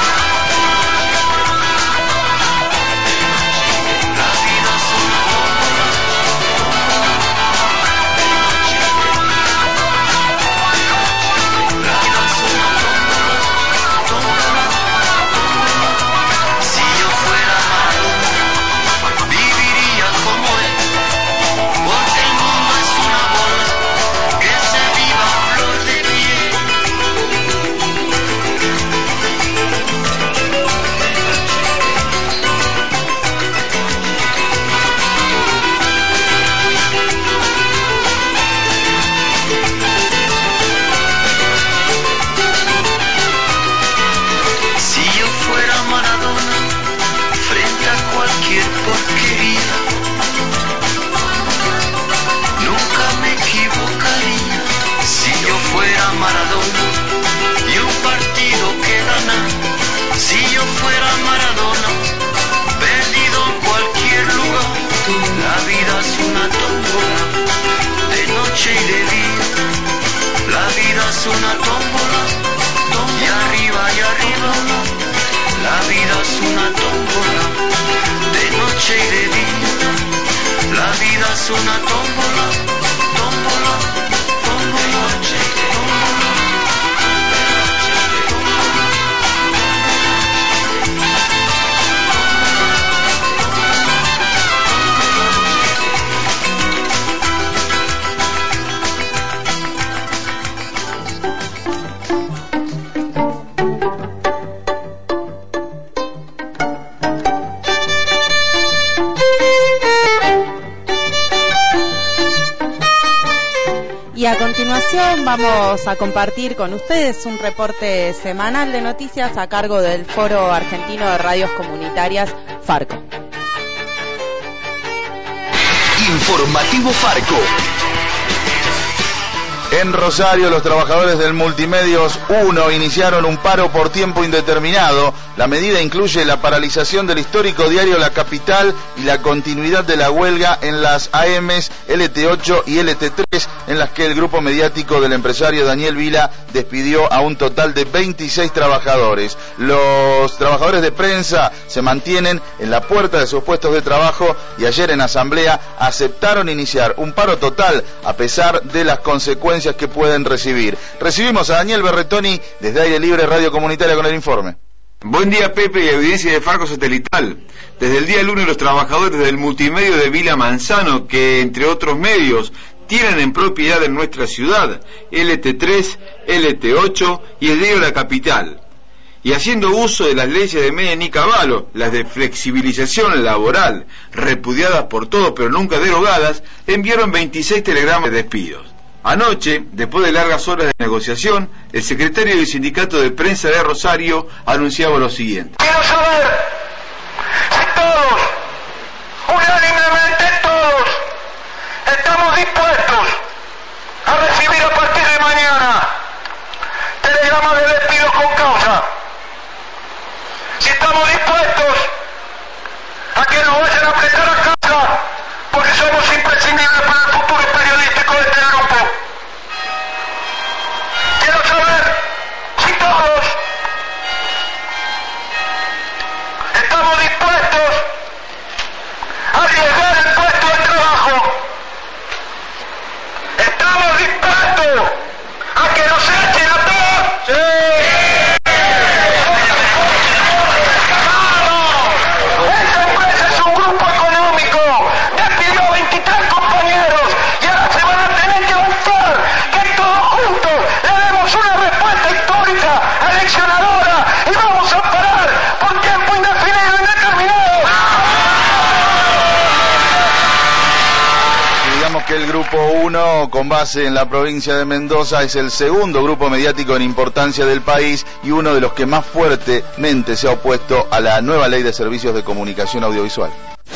es una tómbola, tómbola, tómbola, Y a continuación vamos a compartir con ustedes un reporte semanal de noticias a cargo del Foro Argentino de Radios Comunitarias, Farco. Informativo Farco. En Rosario, los trabajadores del Multimedios 1 iniciaron un paro por tiempo indeterminado. La medida incluye la paralización del histórico diario La Capital y la continuidad de la huelga en las AMs LT8 y LT3, en las que el grupo mediático del empresario Daniel Vila despidió a un total de 26 trabajadores. Los trabajadores de prensa se mantienen en la puerta de sus puestos de trabajo y ayer en asamblea aceptaron iniciar un paro total a pesar de las consecuencias que pueden recibir. Recibimos a Daniel Berretoni desde Aire Libre Radio Comunitaria con el informe. Buen día, Pepe, y audiencia de Farco Satelital. Desde el día lunes los trabajadores del multimedio de Vila Manzano, que entre otros medios tienen en propiedad en nuestra ciudad LT3, LT8 y el diario La Capital, y haciendo uso de las leyes de Menem y Cavallo, las de flexibilización laboral, repudiadas por todos pero nunca derogadas, enviaron 26 telegramas de despidos. Anoche, después de largas horas de negociación, el secretario del Sindicato de Prensa de Rosario anunciaba lo siguiente. Quiero saber si todos, unánimemente todos, estamos dispuestos a recibir a partir de mañana telegramas de despido con causa. Si estamos dispuestos a que nos vayan a prestar a casa porque somos imprescindibles para el futuro periodístico de este grupo. Quiero saber si todos estamos dispuestos a arriesgar el puesto de trabajo. Estamos dispuestos a que nos echen a todos. ¡Sí! Esa empresa es un grupo económico. Despidió a 23 compañeros y ahora se van a tener que avanzar. Que todos juntos le demos una respuesta histórica, aleccionadora, y vamos a parar por tiempo indefinido, indeterminado. Digamos que el Grupo 1, con base en la provincia de Mendoza, es el segundo grupo mediático en importancia del país y uno de los que más fuertemente se ha opuesto a la nueva ley de servicios de comunicación audiovisual.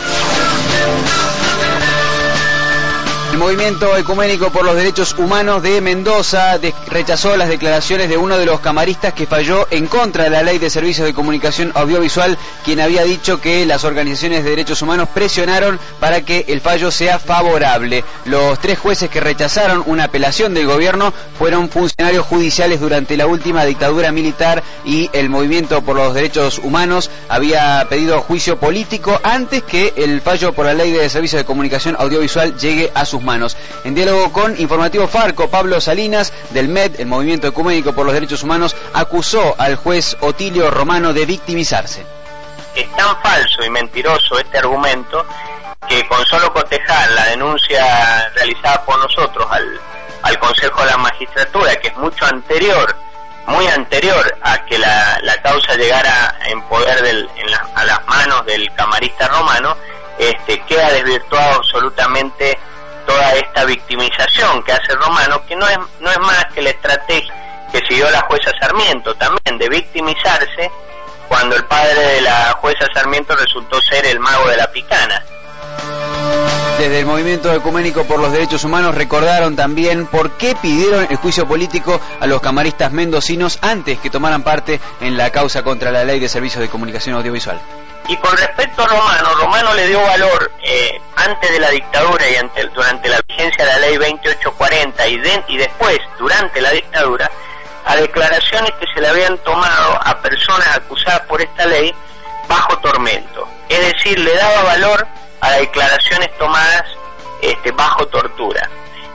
El Movimiento Ecuménico por los Derechos Humanos de Mendoza rechazó las declaraciones de uno de los camaristas que falló en contra de la Ley de Servicios de Comunicación Audiovisual, quien había dicho que las organizaciones de derechos humanos presionaron para que el fallo sea favorable. Los 3 jueces que rechazaron una apelación del gobierno fueron funcionarios judiciales durante la última dictadura militar, y el Movimiento por los Derechos Humanos había pedido juicio político antes que el fallo por la Ley de Servicios de Comunicación Audiovisual llegue a sus manos. En diálogo con Informativo Farco, Pablo Salinas, del MED, el Movimiento Ecuménico por los Derechos Humanos, acusó al juez Otilio Romano de victimizarse. Es tan falso y mentiroso este argumento que con solo cotejar la denuncia realizada por nosotros al Consejo de la Magistratura, que es mucho anterior, muy anterior a que la causa llegara en poder a las manos del camarista Romano, queda desvirtuado absolutamente toda esta victimización que hace Romano, que no es más que la estrategia que siguió la jueza Sarmiento también, de victimizarse cuando el padre de la jueza Sarmiento resultó ser el mago de la picana. Desde el Movimiento Ecuménico por los Derechos Humanos recordaron también por qué pidieron el juicio político a los camaristas mendocinos antes que tomaran parte en la causa contra la Ley de Servicios de Comunicación Audiovisual. Y con respecto a Romano le dio valor antes de la dictadura y durante la vigencia de la ley 2840 y después, durante la dictadura, a declaraciones que se le habían tomado a personas acusadas por esta ley bajo tormento. Es decir, le daba valor a declaraciones tomadas bajo tortura.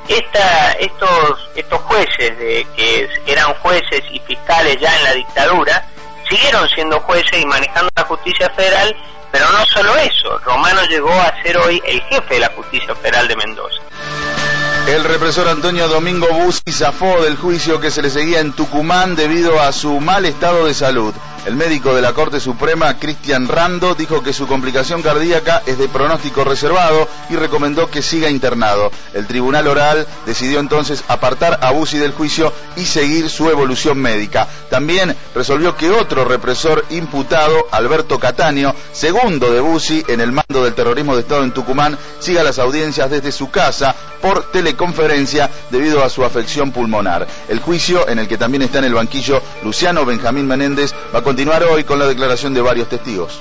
Estos jueces que eran jueces y fiscales ya en la dictadura siguieron siendo jueces y manejando la justicia federal, pero no solo eso, Romano llegó a ser hoy el jefe de la justicia federal de Mendoza. El represor Antonio Domingo Bussi zafó del juicio que se le seguía en Tucumán debido a su mal estado de salud. El médico de la Corte Suprema, Cristian Rando, dijo que su complicación cardíaca es de pronóstico reservado y recomendó que siga internado. El Tribunal Oral decidió entonces apartar a Bussi del juicio y seguir su evolución médica. También resolvió que otro represor imputado, Alberto Cataño, segundo de Bussi en el mando del terrorismo de Estado en Tucumán, siga las audiencias desde su casa por teleconferencia debido a su afección pulmonar. El juicio, en el que también está en el banquillo Luciano Benjamín Menéndez, va a continuar hoy con la declaración de varios testigos.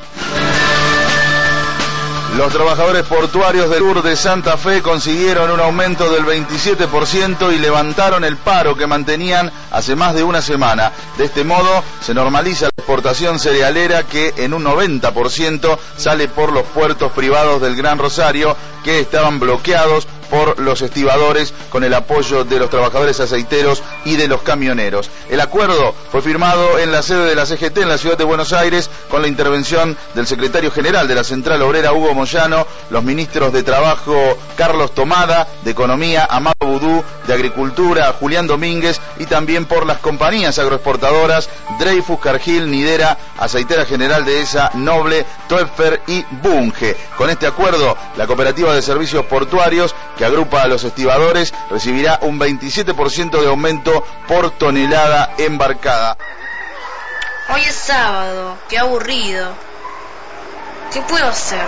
Los trabajadores portuarios del sur de Santa Fe consiguieron un aumento del 27% y levantaron el paro que mantenían hace más de una semana. De este modo, se normaliza la exportación cerealera que en un 90% sale por los puertos privados del Gran Rosario, que estaban bloqueados por los estibadores con el apoyo de los trabajadores aceiteros y de los camioneros. El acuerdo fue firmado en la sede de la CGT en la ciudad de Buenos Aires con la intervención del secretario general de la Central Obrera, Hugo Moyano, los ministros de Trabajo, Carlos Tomada, de Economía, Amado Budú, de Agricultura, Julián Domínguez, y también por las compañías agroexportadoras Dreyfus, Cargill, Nidera, Aceitera General de ESA, Noble, Toepfer y Bunge. Con este acuerdo, la Cooperativa de Servicios Portuarios, que agrupa a los estibadores, recibirá un 27% de aumento por tonelada embarcada. Hoy es sábado, qué aburrido. ¿Qué puedo hacer?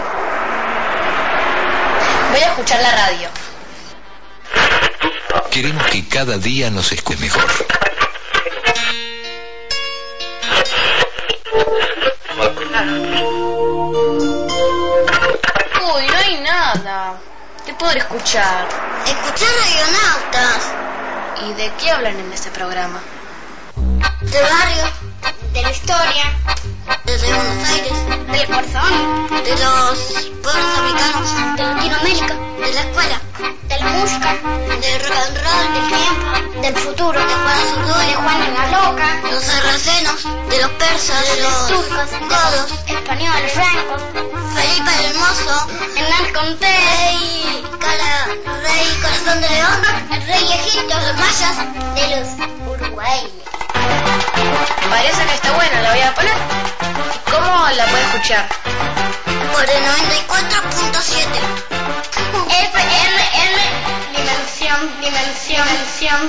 Voy a escuchar la radio. Queremos que cada día nos escuche mejor. Uy, no hay nada. ¿Qué podré escuchar? Escuchar Radionautas. ¿Y de qué hablan en ese programa? Del barrio, de la historia, desde Buenos Aires, del corazón, de los pueblos africanos, de Latinoamérica, de la escuela, de la música, del rock and roll, del tiempo, del futuro, de Juan de Juan en la Loca, los sarracenos, de los persas, de los turcos, godos, españoles, francos, Felipe el Hermoso, Hernán Cortés, Rey Corazón de León, el Rey Egipto, los mayas, de los uruguayos. Parece que está buena, la voy a poner. ¿Cómo la puedo escuchar? Por el 94.7. FM, dimensión.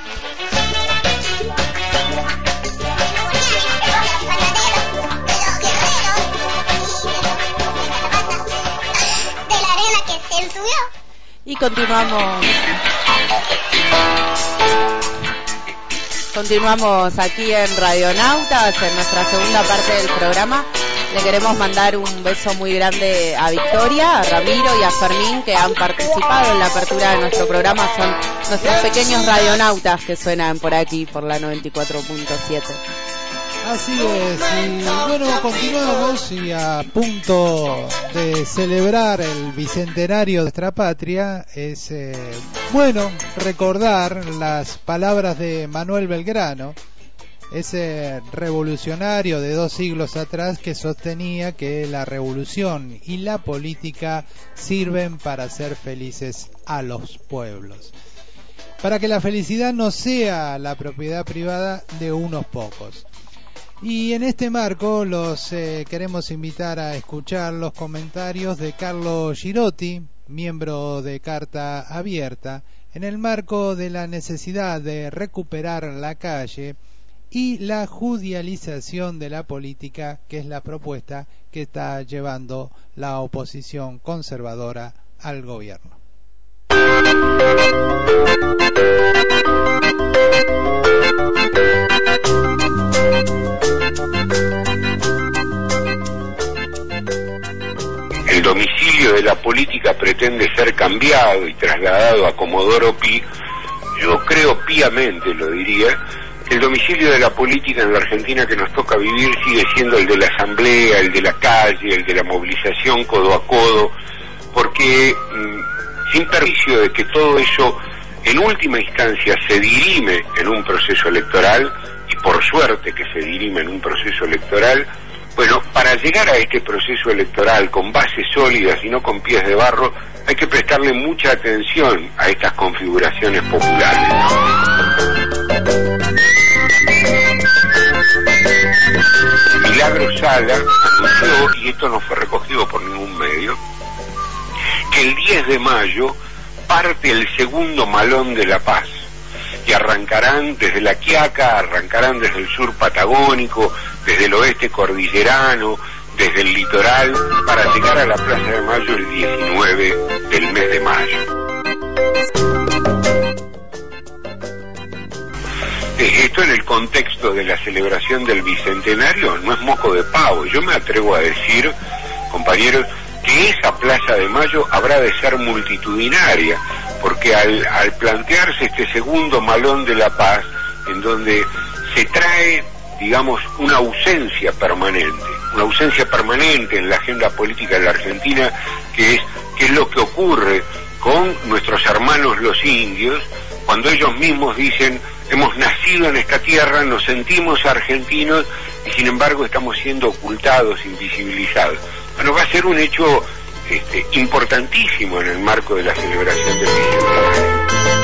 De la arena que se subió. Y Continuamos aquí en Radionautas, en nuestra segunda parte del programa. Le queremos mandar un beso muy grande a Victoria, a Ramiro y a Fermín, que han participado en la apertura de nuestro programa. Son nuestros pequeños radionautas que suenan por aquí, por la 94.7. Así es, y bueno, continuamos y a punto de celebrar el bicentenario de nuestra patria. Es bueno recordar las palabras de Manuel Belgrano, ese revolucionario de 2 siglos atrás que sostenía que la revolución y la política sirven para hacer felices a los pueblos, para que la felicidad no sea la propiedad privada de unos pocos. Y en este marco los queremos invitar a escuchar los comentarios de Carlos Girotti, miembro de Carta Abierta, en el marco de la necesidad de recuperar la calle y la judicialización de la política, que es la propuesta que está llevando la oposición conservadora al gobierno. El domicilio de la política pretende ser cambiado y trasladado a Comodoro Pi. Yo creo piamente, lo diría, el domicilio de la política en la Argentina que nos toca vivir sigue siendo el de la asamblea, el de la calle, el de la movilización codo a codo, porque sin perjuicio de que todo eso en última instancia se dirime en un proceso electoral, y por suerte que se dirime en un proceso electoral. Bueno, para llegar a este proceso electoral con bases sólidas y no con pies de barro, hay que prestarle mucha atención a estas configuraciones populares. Milagro Sala anunció, y esto no fue recogido por ningún medio, que el 10 de mayo parte el segundo Malón de la Paz, y arrancarán desde La Quiaca, arrancarán desde el sur patagónico, desde el oeste cordillerano, desde el litoral, para llegar a la Plaza de Mayo el 19 del mes de mayo. Esto en el contexto de la celebración del Bicentenario no es moco de pavo. Yo me atrevo a decir, compañeros, que esa Plaza de Mayo habrá de ser multitudinaria, porque al plantearse este segundo Malón de la Paz, en donde se trae, digamos, una ausencia permanente en la agenda política de la Argentina, que es lo que ocurre con nuestros hermanos los indios, cuando ellos mismos dicen: hemos nacido en esta tierra, nos sentimos argentinos y sin embargo estamos siendo ocultados, invisibilizados. Bueno, va a ser un hecho importantísimo en el marco de la celebración del Bicentenario.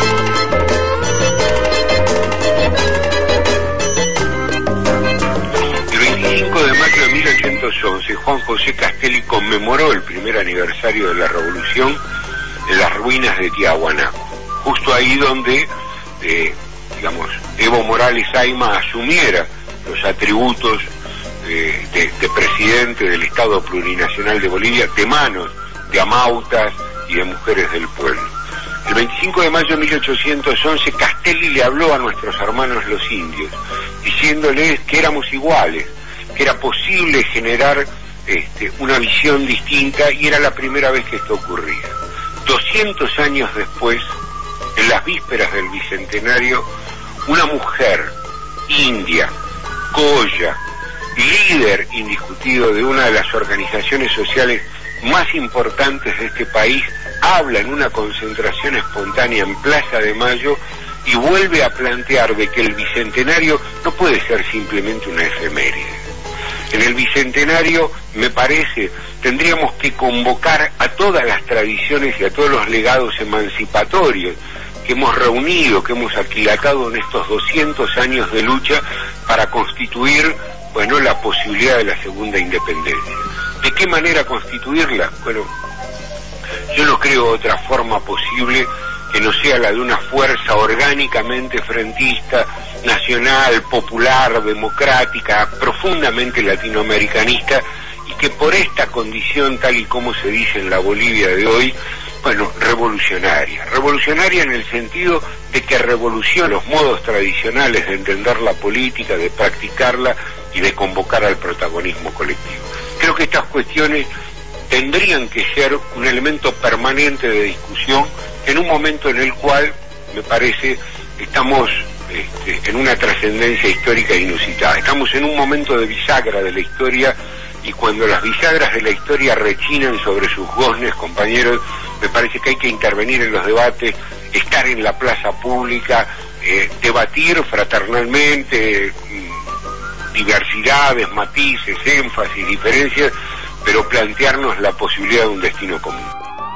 El 25 de mayo de 1811, Juan José Castelli conmemoró el primer aniversario de la Revolución en las ruinas de Tiahuanaco, justo ahí donde Evo Morales Ayma asumiera los atributos de presidente del Estado Plurinacional de Bolivia de manos de amautas y de mujeres del pueblo. El 25 de mayo de 1811 Castelli le habló a nuestros hermanos los indios, diciéndoles que éramos iguales, que era posible generar una visión distinta, y era la primera vez que esto ocurría. 200 años después, en las vísperas del Bicentenario, una mujer india, colla, líder indiscutido de una de las organizaciones sociales más importantes de este país, habla en una concentración espontánea en Plaza de Mayo y vuelve a plantear de que el Bicentenario no puede ser simplemente una efeméride. En el Bicentenario, me parece, tendríamos que convocar a todas las tradiciones y a todos los legados emancipatorios que hemos reunido, que hemos aquilatado en estos 200 años de lucha para constituir, bueno, la posibilidad de la segunda independencia. ¿De qué manera constituirla? Bueno, yo no creo otra forma posible que no sea la de una fuerza orgánicamente frentista, nacional, popular, democrática, profundamente latinoamericanista, y que por esta condición, tal y como se dice en la Bolivia de hoy, bueno, revolucionaria en el sentido de que revoluciona los modos tradicionales de entender la política, de practicarla y de convocar al protagonismo colectivo. Creo que estas cuestiones tendrían que ser un elemento permanente de discusión en un momento en el cual, me parece, estamos en una trascendencia histórica inusitada. Estamos en un momento de bisagra de la historia, y cuando las bisagras de la historia rechinan sobre sus goznes, compañeros, me parece que hay que intervenir en los debates, estar en la plaza pública, debatir fraternalmente diversidades, matices, énfasis, diferencias, pero plantearnos la posibilidad de un destino común.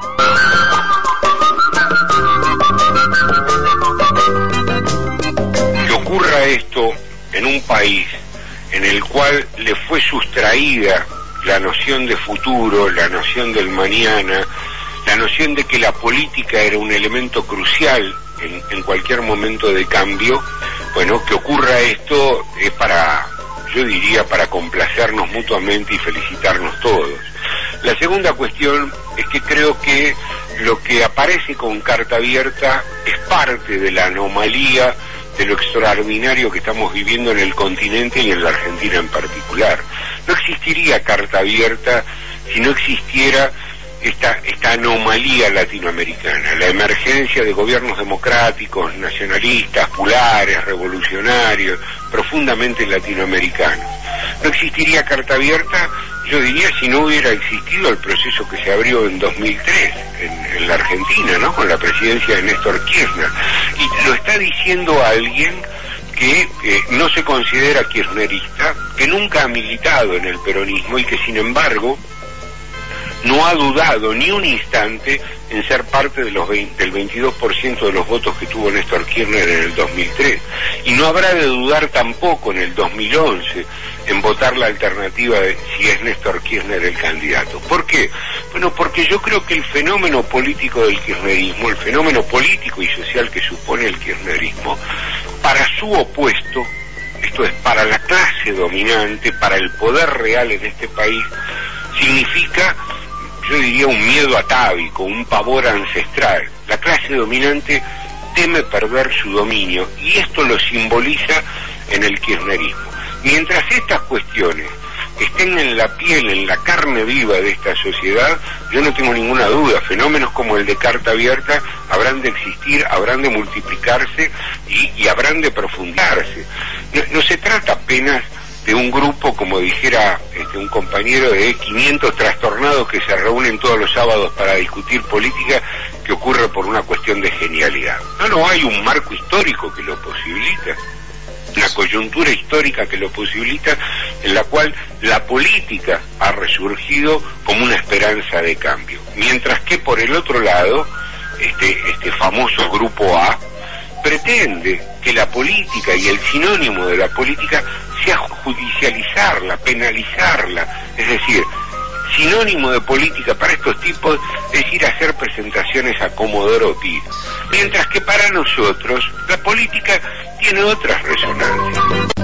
Que ocurra esto en un país en el cual le fue sustraída la noción de futuro, la noción del mañana, la noción de que la política era un elemento crucial en cualquier momento de cambio. Bueno, que ocurra esto es yo diría, para complacernos mutuamente y felicitarnos todos. La segunda cuestión es que creo que lo que aparece con Carta Abierta es parte de la anomalía, de lo extraordinario que estamos viviendo en el continente y en la Argentina en particular. No existiría Carta Abierta si no existiera esta anomalía latinoamericana, la emergencia de gobiernos democráticos, nacionalistas, populares, revolucionarios, profundamente latinoamericanos. No existiría Carta Abierta, yo diría, si no hubiera existido el proceso que se abrió en 2003 en la Argentina, ¿no? Con la presidencia de Néstor Kirchner. Y lo está diciendo alguien que no se considera kirchnerista, que nunca ha militado en el peronismo y que sin embargo no ha dudado ni un instante en ser parte de del 22% de los votos que tuvo Néstor Kirchner en el 2003. Y no habrá de dudar tampoco en el 2011 en votar la alternativa de si es Néstor Kirchner el candidato. ¿Por qué? Bueno, porque yo creo que el fenómeno político del kirchnerismo, el fenómeno político y social que supone el kirchnerismo, para su opuesto, esto es, para la clase dominante, para el poder real en este país, significa, yo diría, un miedo atávico, un pavor ancestral. La clase dominante teme perder su dominio y esto lo simboliza en el kirchnerismo. Mientras estas cuestiones estén en la piel, en la carne viva de esta sociedad, yo no tengo ninguna duda, fenómenos como el de Carta Abierta habrán de existir, habrán de multiplicarse y habrán de profundizarse. No se trata apenas de un grupo, como dijera un compañero, de 500 trastornados que se reúnen todos los sábados para discutir política, que ocurre por una cuestión de genialidad. No hay un marco histórico que lo posibilita, una coyuntura histórica que lo posibilita, en la cual la política ha resurgido como una esperanza de cambio. Mientras que por el otro lado, este famoso grupo A pretende que la política y el sinónimo de la política sea judicializarla, penalizarla, es decir, sinónimo de política para estos tipos es ir a hacer presentaciones a Comodoro Pi, mientras que para nosotros la política tiene otras resonancias.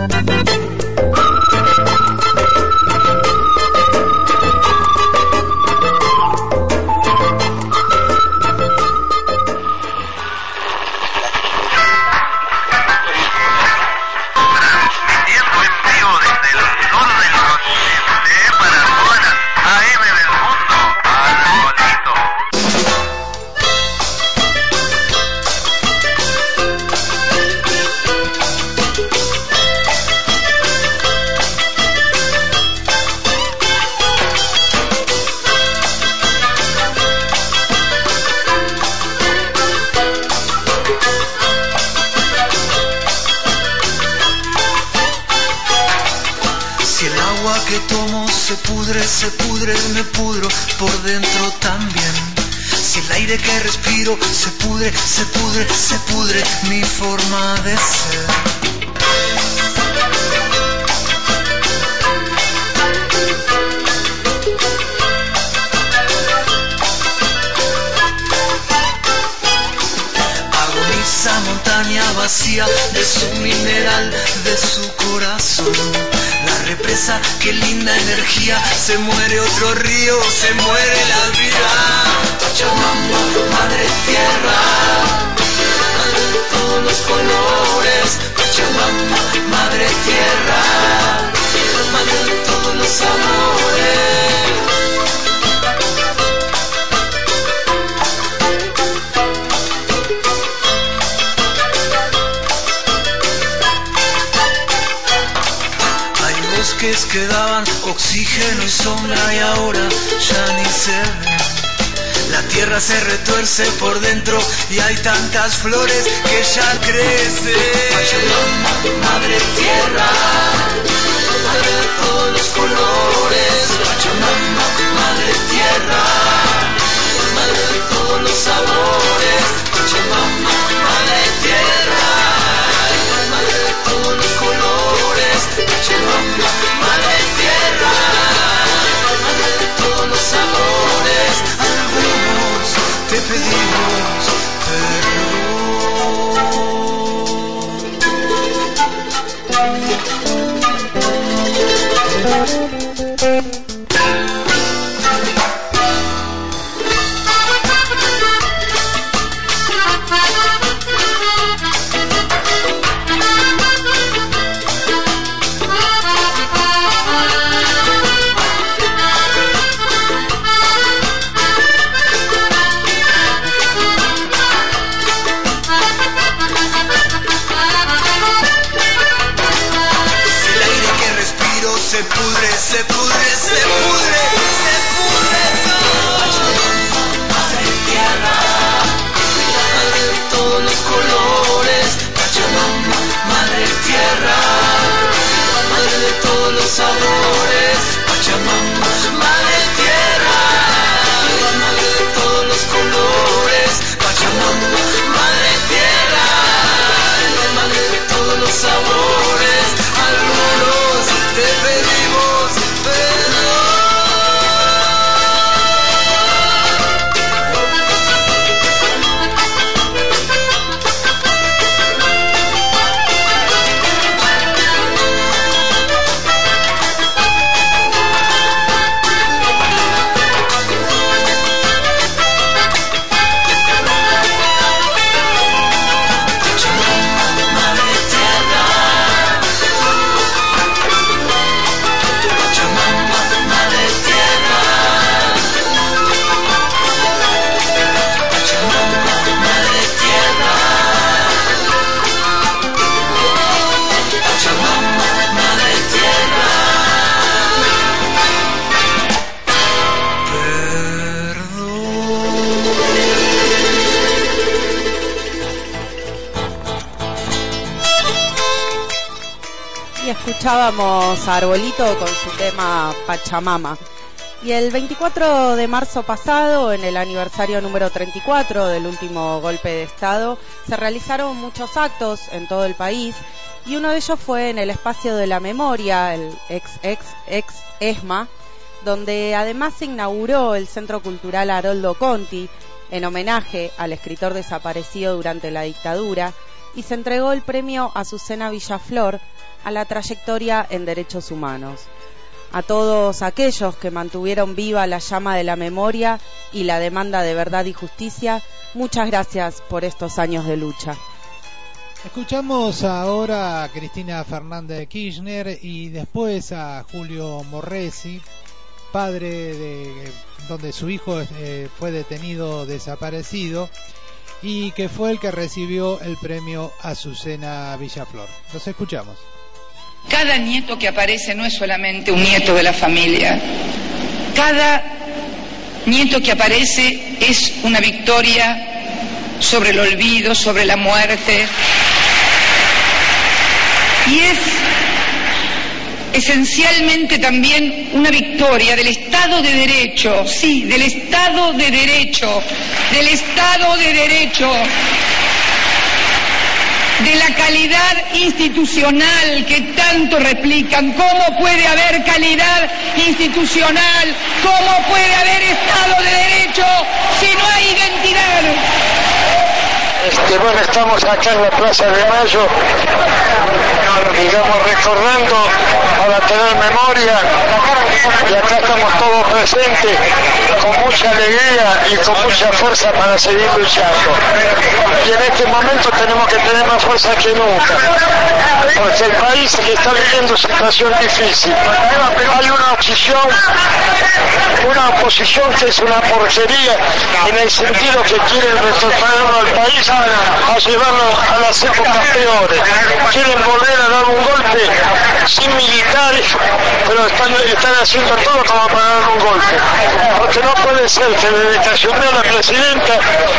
Se pudre, me pudro por dentro también. Si el aire que respiro se pudre, se pudre, se pudre mi forma de ser. Agoniza montaña vacía de su mineral, de su corazón. La represa, qué linda energía, se muere otro río, se muere la vida. Pachamama, madre tierra, madre de todos los colores. Pachamama, madre tierra, madre de todos los amores. Que daban oxígeno y sombra y ahora ya ni se ven. La tierra se retuerce por dentro y hay tantas flores que ya crecen. Pachamama, madre tierra, madre de todos los colores. Pachamama, madre tierra, madre de todos los sabores. Pachamama, madre tierra, madre de todos los colores. Pachamama, madre tierra, madre de todos los sabores. Algunos te pedimos perdón. Escuchábamos a Arbolito con su tema Pachamama. Y el 24 de marzo pasado, en el aniversario número 34 del último golpe de Estado, se realizaron muchos actos en todo el país y uno de ellos fue en el Espacio de la Memoria, el ex ESMA, donde además se inauguró el Centro Cultural Haroldo Conti en homenaje al escritor desaparecido durante la dictadura y se entregó el premio Azucena Villaflor a la trayectoria en derechos humanos. A todos aquellos que mantuvieron viva la llama de la memoria y la demanda de verdad y justicia, muchas gracias por estos años de lucha. Escuchamos ahora a Cristina Fernández de Kirchner y después a Julio Morresi, padre de donde su hijo fue detenido desaparecido y que fue el que recibió el premio Azucena Villaflor. Los escuchamos. Cada nieto que aparece no es solamente un nieto de la familia. Cada nieto que aparece es una victoria sobre el olvido, sobre la muerte. Y es esencialmente también una victoria del Estado de Derecho, sí, del Estado de Derecho, del Estado de Derecho, de la calidad institucional que tanto replican. ¿Cómo puede haber calidad institucional? ¿Cómo puede haber Estado de Derecho si no hay identidad? Bueno, estamos acá en la Plaza de Mayo, digamos, recordando para tener memoria, y acá estamos todos presentes con mucha alegría y con mucha fuerza para seguir luchando. Y en este momento tenemos que tener más fuerza que nunca, porque el país que está viviendo situación difícil. Hay una oposición que es una porquería, en el sentido que quieren retrocederlo al país a llevarlo a las épocas peores. Quieren volver a dar un golpe sin militares, pero están haciendo todo como para dar un golpe. Porque no puede ser que desde que asumió la presidenta,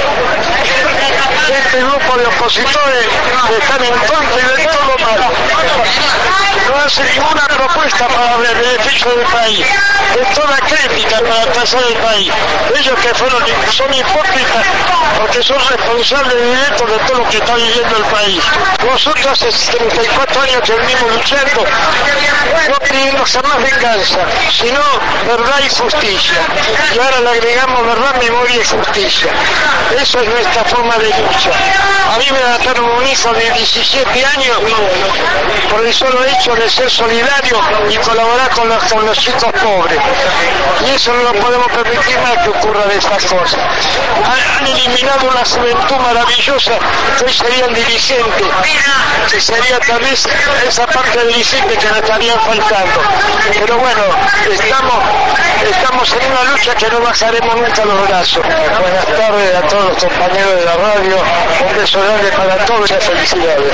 este grupo de opositores están en contra y de todo mal. No hace ninguna propuesta para el beneficio del país. Es toda crítica para atrasar el país. Ellos que son hipócritas porque son responsables directos de todo lo que está viviendo el país. Nosotros hace 34 años que venimos luchando, no pidiendo jamás venganza, sino verdad y justicia. Y ahora le agregamos verdad, memoria y justicia. Eso es nuestra forma de lucha. A mí me mataron un hijo de 17 años por el solo hecho de ser solidario y colaborar con los chicos pobres. Y eso no lo podemos permitir más que ocurra de estas cosas. Han eliminado una juventud maravillosa que hoy serían dirigentes, que sería tal vez esa parte dirigente que nos estarían faltando. Pero bueno, estamos en una lucha que no bajaremos nunca los brazos. Buenas tardes a todos los compañeros de la radio, un beso grande para todos y felicidades.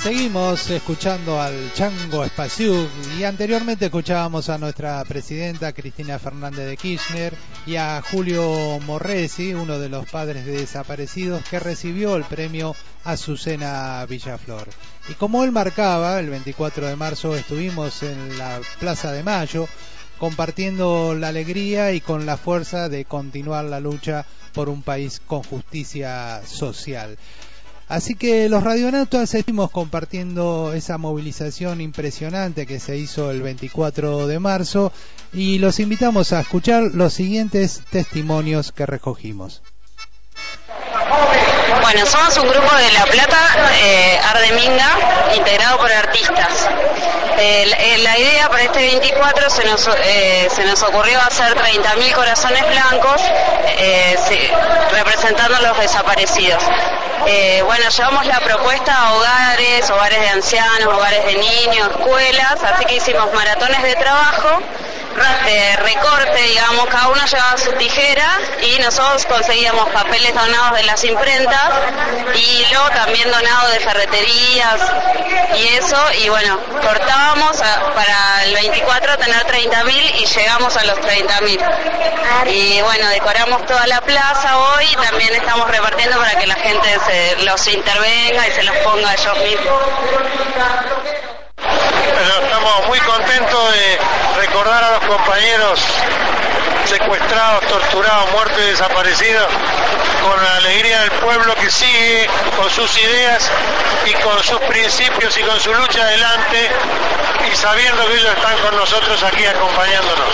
Seguimos escuchando al Chango Spasiuk y anteriormente escuchábamos a nuestra presidenta Cristina Fernández de Kirchner y a Julio Morresi, uno de los padres de desaparecidos, que recibió el premio Azucena Villaflor. Y como él marcaba, el 24 de marzo estuvimos en la Plaza de Mayo compartiendo la alegría y con la fuerza de continuar la lucha por un país con justicia social. Así que los radionautas seguimos compartiendo esa movilización impresionante que se hizo el 24 de marzo y los invitamos a escuchar los siguientes testimonios que recogimos. Bueno, somos un grupo de La Plata, Ardeminga, integrado por artistas. La idea para este 24 se nos ocurrió hacer 30.000 corazones blancos representando a los desaparecidos. Bueno, llevamos la propuesta a hogares de ancianos, hogares de niños, escuelas, así que hicimos maratones de trabajo, recorte, digamos, cada uno llevaba su tijera y nosotros conseguíamos papeles donados de las imprentas y luego también donados de ferreterías y eso, y bueno, cortábamos para el 24 tener 30.000 y llegamos a los 30.000. Y bueno, decoramos toda la plaza hoy y también estamos repartiendo para que la gente los intervenga y se los ponga ellos mismos. Bueno, estamos muy contentos de recordar a los compañeros secuestrados, torturados, muertos y desaparecidos con la alegría del pueblo que sigue con sus ideas y con sus principios y con su lucha adelante y sabiendo que ellos están con nosotros aquí acompañándonos.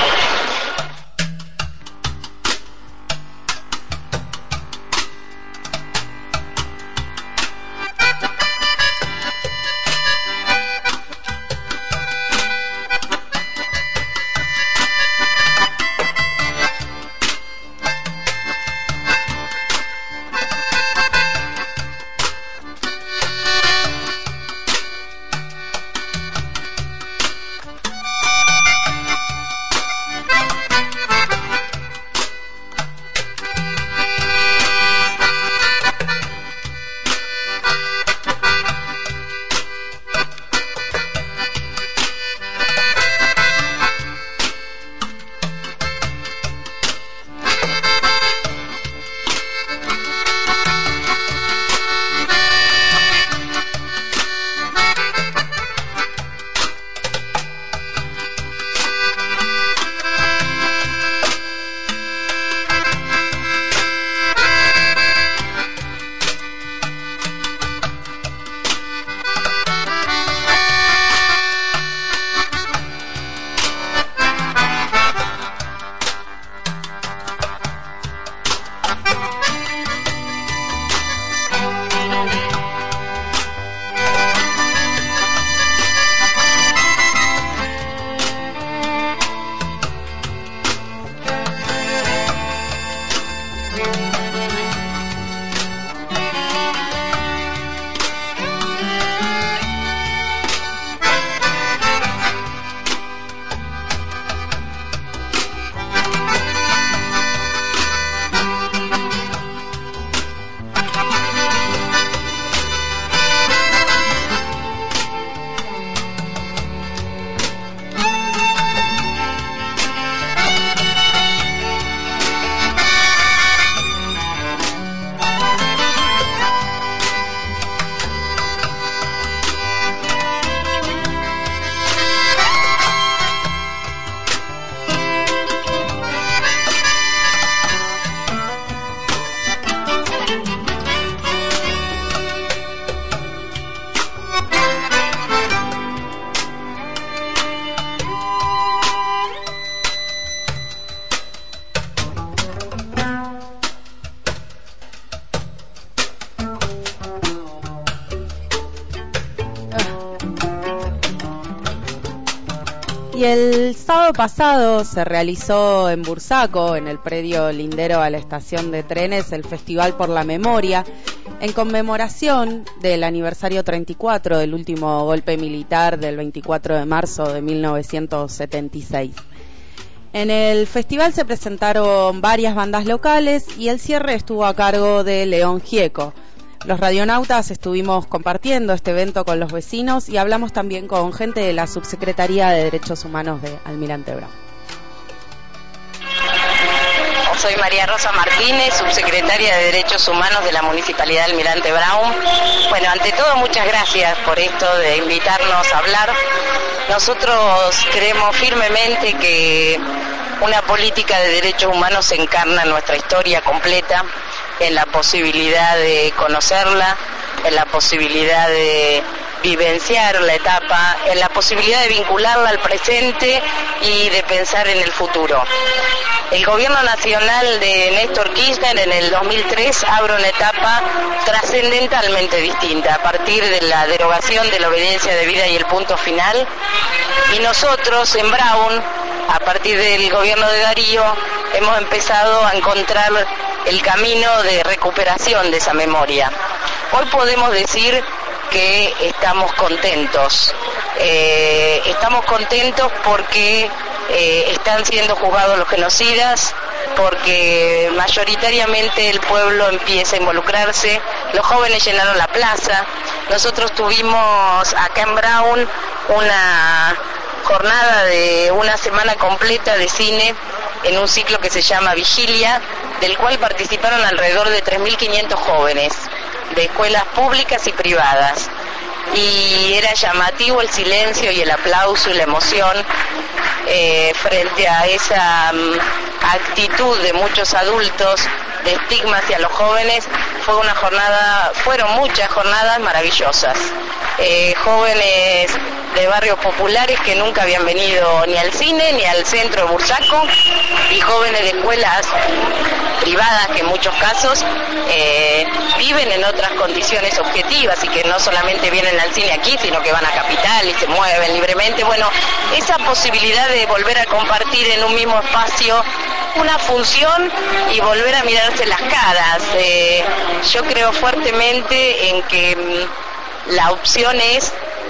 Y el sábado pasado se realizó en Bursaco, en el predio lindero a la estación de trenes, el Festival por la Memoria, en conmemoración del aniversario 34 del último golpe militar del 24 de marzo de 1976. En el festival se presentaron varias bandas locales y el cierre estuvo a cargo de León Gieco, Los radionautas estuvimos compartiendo este evento con los vecinos y hablamos también con gente de la Subsecretaría de Derechos Humanos de Almirante Brown. Soy María Rosa Martínez, subsecretaria de Derechos Humanos de la Municipalidad de Almirante Brown. Bueno, ante todo, muchas gracias por esto de invitarnos a hablar. Nosotros creemos firmemente que una política de derechos humanos encarna nuestra historia completa, en la posibilidad de conocerla, en la posibilidad de vivenciar la etapa, en la posibilidad de vincularla al presente y de pensar en el futuro. El gobierno nacional de Néstor Kirchner en el 2003 abre una etapa trascendentalmente distinta a partir de la derogación de la obediencia debida y el punto final, y nosotros en Brown, a partir del gobierno de Darío, hemos empezado a encontrar el camino de recuperación de esa memoria. Hoy podemos decir que estamos contentos. Estamos contentos porque están siendo juzgados los genocidas, porque mayoritariamente el pueblo empieza a involucrarse, los jóvenes llenaron la plaza. Nosotros tuvimos acá en Brown una jornada de una semana completa de cine en un ciclo que se llama Vigilia, del cual participaron alrededor de 3.500 jóvenes de escuelas públicas y privadas. Y era llamativo el silencio y el aplauso y la emoción frente a esa actitud de muchos adultos de estigma hacia los jóvenes. Fueron muchas jornadas maravillosas. Jóvenes de barrios populares que nunca habían venido ni al cine ni al centro de Bursaco, y jóvenes de escuelas privadas que en muchos casos viven en otras condiciones objetivas y que no solamente vienen al cine aquí, sino que van a Capital y se mueven libremente. Bueno, esa posibilidad de volver a compartir en un mismo espacio una función y volver a mirarse las caras. Yo creo fuertemente en que la opción es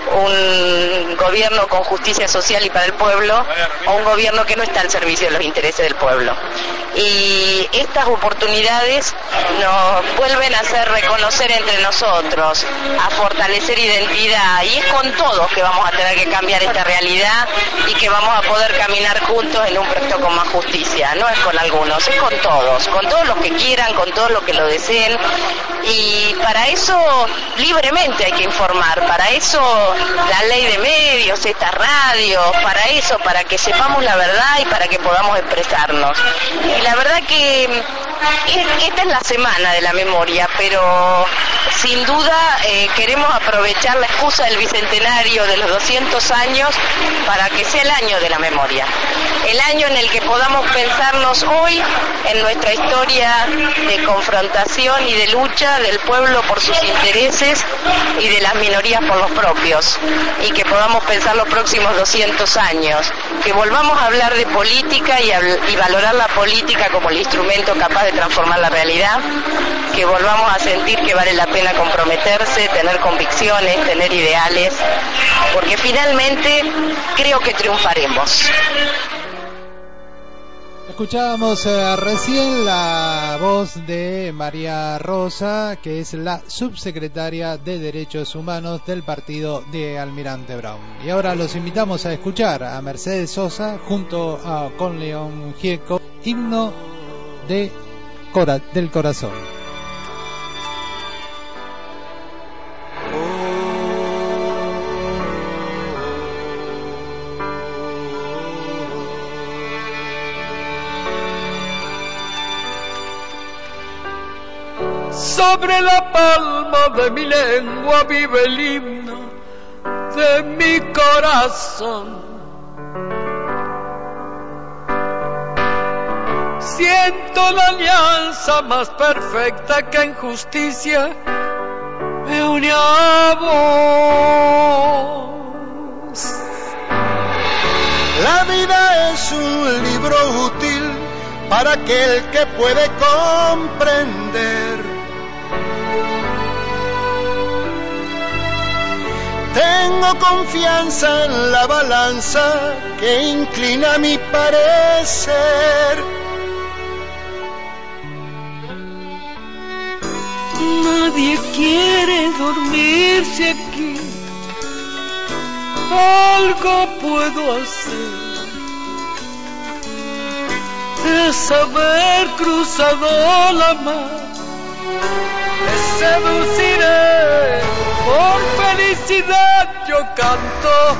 un gobierno con justicia social y para el pueblo, o un gobierno que no está al servicio de los intereses del pueblo. Y estas oportunidades nos vuelven a hacer reconocer entre nosotros, a fortalecer identidad, y es con todos que vamos a tener que cambiar esta realidad y que vamos a poder caminar juntos en un proyecto con más justicia. No es con algunos, es con todos los que quieran, con todos los que lo deseen, y para eso libremente hay que informar, para eso la ley de medios, estas radios, para que sepamos la verdad y para que podamos expresarnos. Y la verdad que esta es la semana de la memoria, pero sin duda queremos aprovechar la excusa del bicentenario de los 200 años para que sea el año de la memoria, el año en el que podamos pensarnos hoy en nuestra historia de confrontación y de lucha del pueblo por sus intereses y de las minorías por los propios, y que podamos pensar los próximos 200 años, que volvamos a hablar de política y valorar la política como el instrumento capaz de transformar la realidad, que volvamos a sentir que vale la pena comprometerse, tener convicciones, tener ideales, porque finalmente creo que triunfaremos. Escuchábamos recién la voz de María Rosa, que es la subsecretaria de Derechos Humanos del partido de Almirante Brown. Y ahora los invitamos a escuchar a Mercedes Sosa junto con León Gieco, Himno del Corazón. Sobre la palma de mi lengua vive el himno de mi corazón. Siento la alianza más perfecta que en justicia me une a vos. La vida es un libro útil para aquel que puede comprender. Tengo confianza en la balanza que inclina mi parecer. Nadie quiere dormirse aquí. Algo puedo hacer. Es haber cruzado la mar. Te seduciré. Por felicidad yo canto.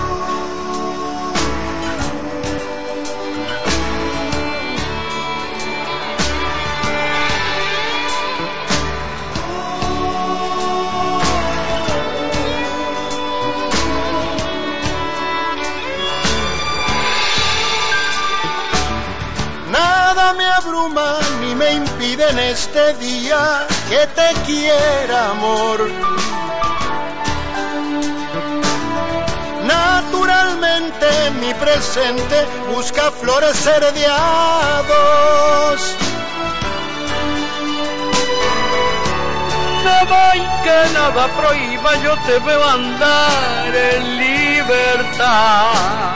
Nada me abruma ni me impide en este día que te quiera, amor. Naturalmente mi presente busca florecer de a dos. Nada y que nada prohíba, yo te veo andar en libertad.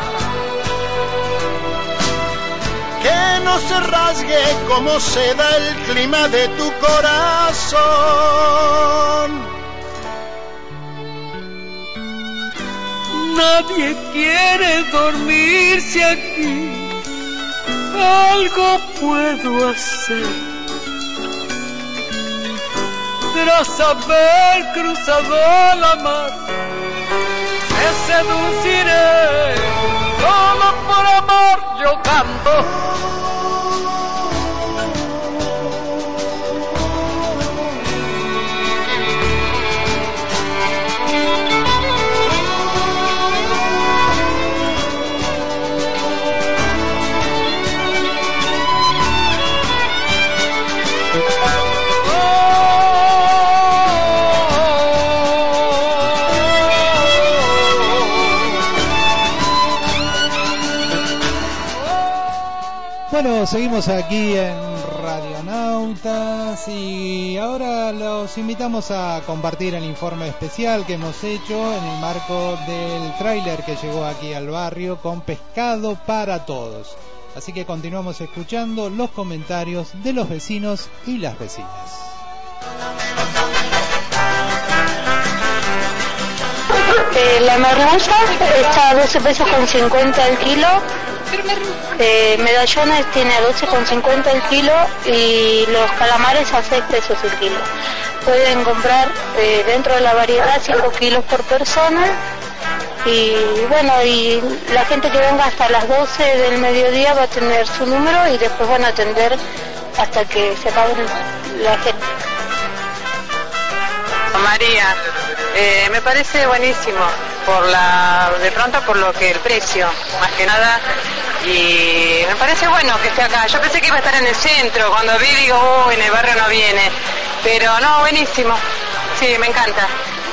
Que no se rasgue como seda el clima de tu corazón. Nadie quiere dormirse aquí. Algo puedo hacer. Tras haber cruzado la mar, te seduciré. Solo por amor yo canto. Bueno, seguimos aquí en Radionautas y ahora los invitamos a compartir el informe especial que hemos hecho en el marco del tráiler que llegó aquí al barrio con Pescado para Todos. Así que continuamos escuchando los comentarios de los vecinos y las vecinas. La merluza está a 12 pesos con 50 el kilo. Medallones tiene a 12,50 el kilo y los calamares a 6 pesos el kilo. Pueden comprar dentro de la variedad 5 kilos por persona y bueno, y la gente que venga hasta las 12 del mediodía va a tener su número y después van a atender hasta que se acabe la gente. María, me parece buenísimo de pronto por lo que el precio, más que nada, y me parece bueno que esté acá. Yo pensé que iba a estar en el centro, cuando vi digo, en el barrio no viene, pero no, buenísimo, sí, me encanta.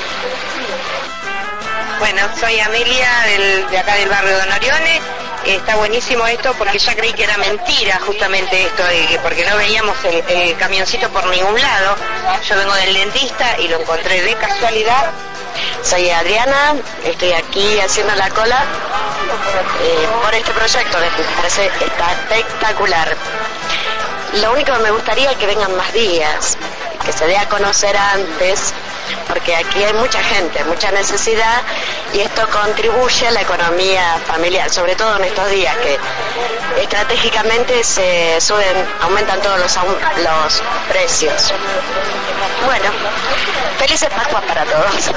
Bueno, soy Amelia de acá del barrio Don Orione. Está buenísimo esto porque ya creí que era mentira justamente esto, porque no veíamos el camioncito por ningún lado. Yo vengo del dentista y lo encontré de casualidad. Soy Adriana, estoy aquí haciendo la cola por este proyecto, me parece espectacular. Lo único que me gustaría es que vengan más días, que se dé a conocer antes, porque aquí hay mucha gente, mucha necesidad y esto contribuye a la economía familiar, sobre todo en estos días que estratégicamente se aumentan todos los precios. Bueno, felices Pascuas para todos.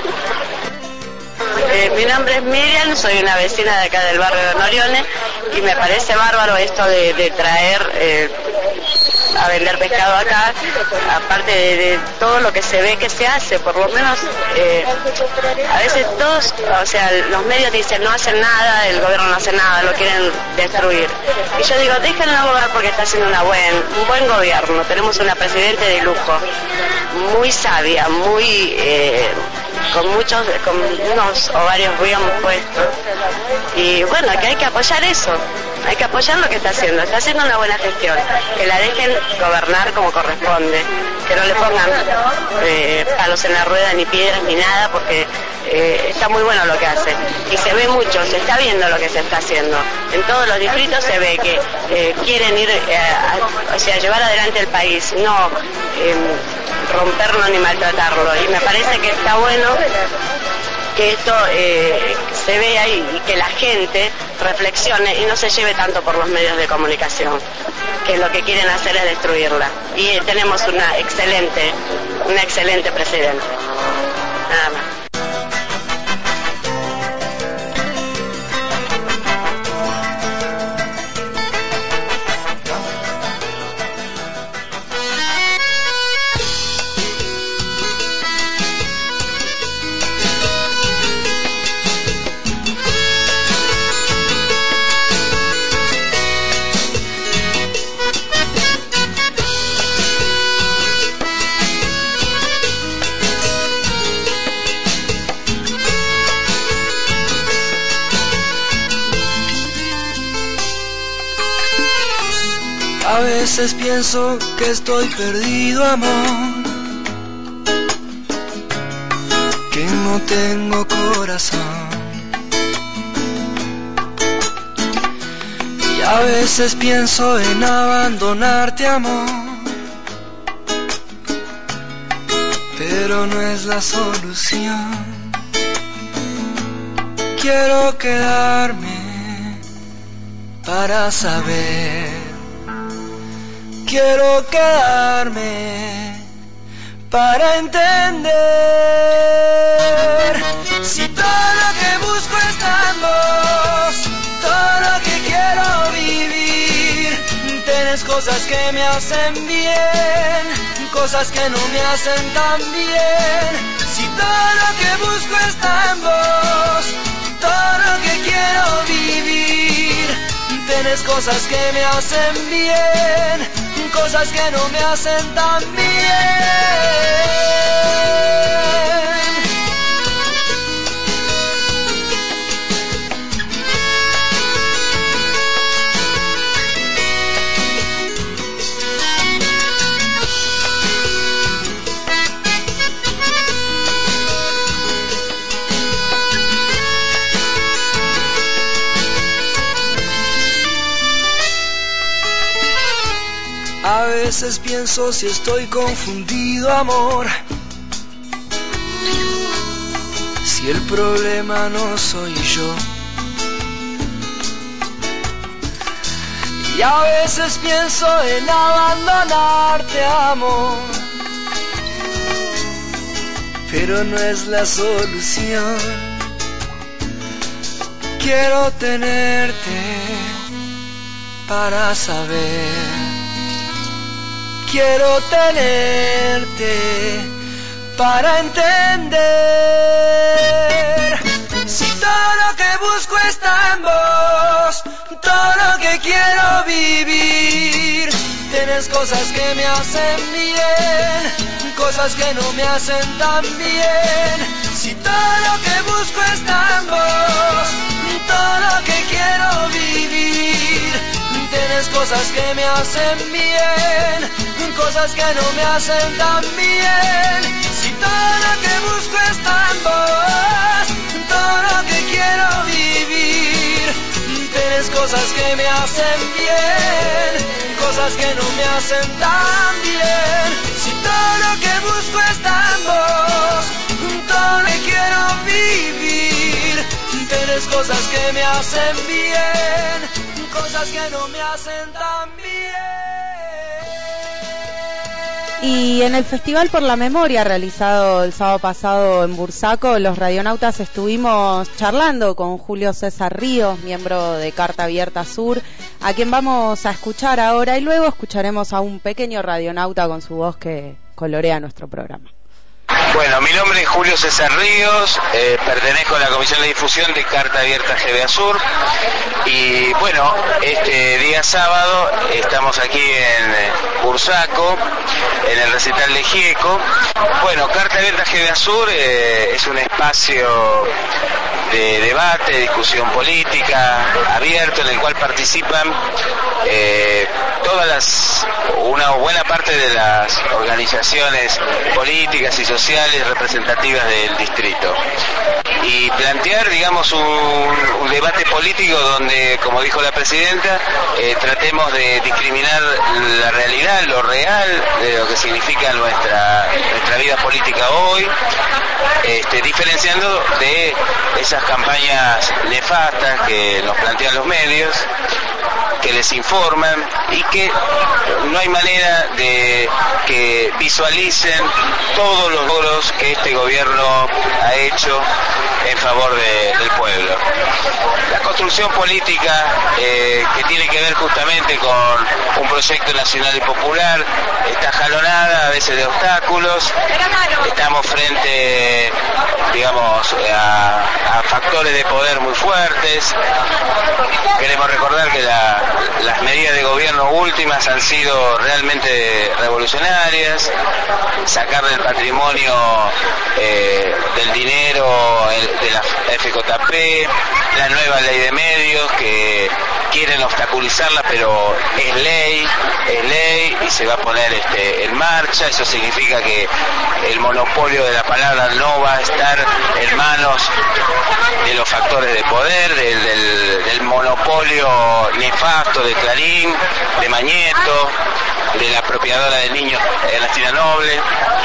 Mi nombre es Miriam, soy una vecina de acá del barrio de Norione y me parece bárbaro esto de traer a vender pescado acá, aparte de todo lo que se ve que se hace, por lo menos a veces todos, o sea, los medios dicen no hacen nada, el gobierno no hace nada, lo quieren destruir. Y yo digo, déjenlo gobernar porque está haciendo un buen gobierno, tenemos una presidenta de lujo, muy sabia, muy con unos ovarios bien puestos. Y bueno, que hay que apoyar eso, hay que apoyar lo que está haciendo una buena gestión, que la dejen gobernar como corresponde, que no le pongan palos en la rueda, ni piedras, ni nada, porque está muy bueno lo que hace. Y se ve mucho, se está viendo lo que se está haciendo. En todos los distritos se ve que quieren ir, o sea, llevar adelante el país, no romperlo ni maltratarlo. Y me parece que está bueno que esto se vea y que la gente reflexione y no se lleve tanto por los medios de comunicación, que lo que quieren hacer es destruirla. Y tenemos una excelente presidenta. Nada más. A veces pienso que estoy perdido, amor, que no tengo corazón. Y a veces pienso en abandonarte, amor, pero no es la solución. Quiero quedarme para saber. Quiero quedarme para entender. Si todo lo que busco está en vos, todo lo que quiero vivir, tenés cosas que me hacen bien, cosas que no me hacen tan bien. Si todo lo que busco está en vos, todo lo que quiero vivir, tenés cosas que me hacen bien, cosas que no me hacen tan bien. A veces pienso si estoy confundido, amor, si el problema no soy yo. Y a veces pienso en abandonarte, amor, pero no es la solución. Quiero tenerte para saber. Quiero tenerte para entender. Si todo lo que busco está en vos, todo lo que quiero vivir, tienes cosas que me hacen bien, cosas que no me hacen tan bien. Si todo lo que busco está en vos, todo lo que quiero vivir, tienes cosas que me hacen bien, cosas que no me hacen tan bien. Si todo lo que busco está en vos, todo lo que quiero vivir, tienes cosas que me hacen bien, cosas que no me hacen tan bien. Si todo lo que busco está en vos, todo lo que quiero vivir, tienes cosas que me hacen bien, cosas que no me hacen tan bien. Y en el Festival por la Memoria realizado el sábado pasado en Bursaco, los radionautas estuvimos charlando con Julio César Ríos, miembro de Carta Abierta Sur, a quien vamos a escuchar ahora, y luego escucharemos a un pequeño radionauta con su voz que colorea nuestro programa. Bueno, mi nombre es Julio César Ríos, pertenezco a la Comisión de Difusión de Carta Abierta GBA Sur, y bueno, este día sábado estamos aquí en Bursaco, en el recital de Gieco. Bueno, Carta Abierta GBA Sur es un espacio de debate, discusión política abierto, en el cual participan una buena parte de las organizaciones políticas y sociales representativas del distrito. y plantear, digamos, un debate político donde, como dijo la presidenta, tratemos de discriminar la realidad, lo real, de lo que significa nuestra vida política hoy, diferenciando de esas campañas nefastas que nos plantean los medios, que les informan y que no hay manera de que visualicen todos los logros que este gobierno ha hecho en favor del pueblo. La construcción política que tiene que ver justamente con un proyecto nacional y popular está jalonada a veces de obstáculos. Estamos frente, digamos, a factores de poder muy fuertes. Queremos recordar que las medidas de gobierno últimas han sido realmente revolucionarias. Sacar del patrimonio del dinero de la FJP, la nueva ley de medios que quieren obstaculizarla, pero es ley y se va a poner en marcha. Eso significa que el monopolio de la palabra no va a estar en manos de los factores de poder, del monopolio nefasto de Clarín, de Mañeto, de la apropiadora de niños Ernestina Noble,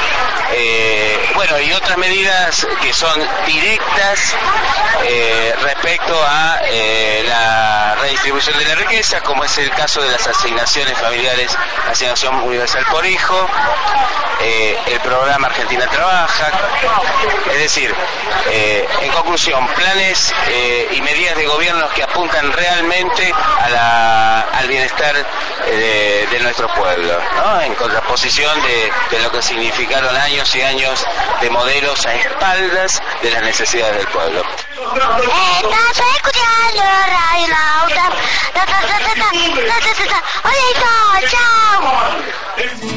bueno, y otras medidas que son directas respecto a la redistribución de la riqueza, como es el caso de las asignaciones familiares, asignación universal por hijo, el programa Argentina Trabaja, es decir, en conclusión, planes y medidas de gobierno que apuntan realmente al bienestar de nuestro pueblo, ¿no? En contraposición de lo que significaron años y años de modelos a espaldas de las necesidades del pueblo. Estás escuchando Radio Nauta. Hola, chao.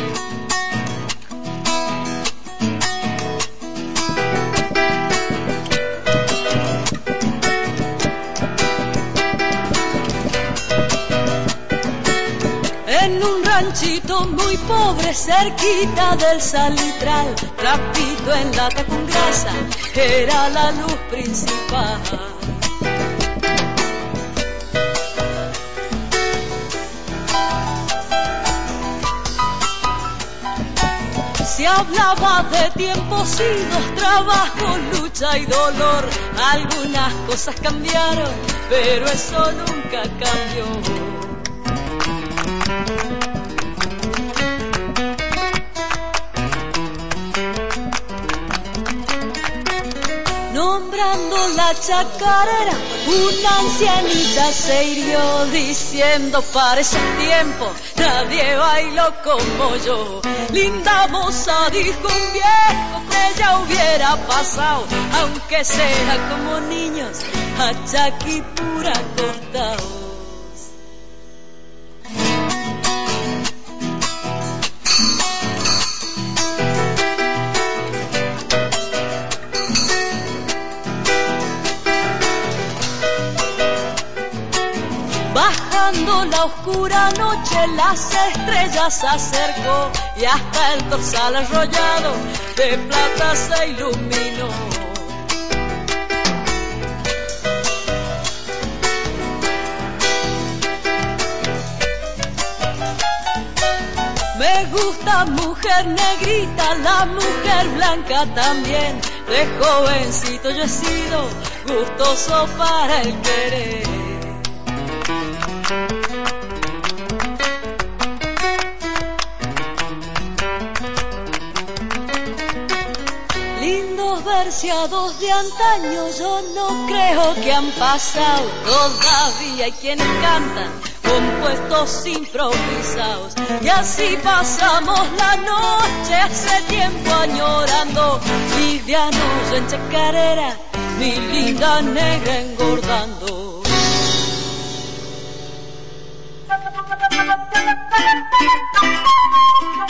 En un ranchito muy pobre, cerquita del salitral, trapito en lata con grasa, era la luz principal. Se hablaba de tiempos idos, trabajo, lucha y dolor. Algunas cosas cambiaron, pero eso nunca cambió. Nombrando la chacarera, una ancianita se hirió diciendo: para esos tiempos nadie bailó como yo. Linda moza, dijo un viejo, que ya hubiera pasado, aunque sea como niños, a Chaquipura cortados. Bajando la oscura noche, las estrellas se acercó y hasta el torsal arrollado de plata se iluminó. Me gusta mujer negrita, la mujer blanca también. De jovencito yo he sido gustoso para el querer. Lindos verseados de antaño, yo no creo que han pasado. Todavía hay quienes cantan compuestos improvisados. Y así pasamos la noche, hace tiempo añorando livianos en chacarera, mi linda negra engordando.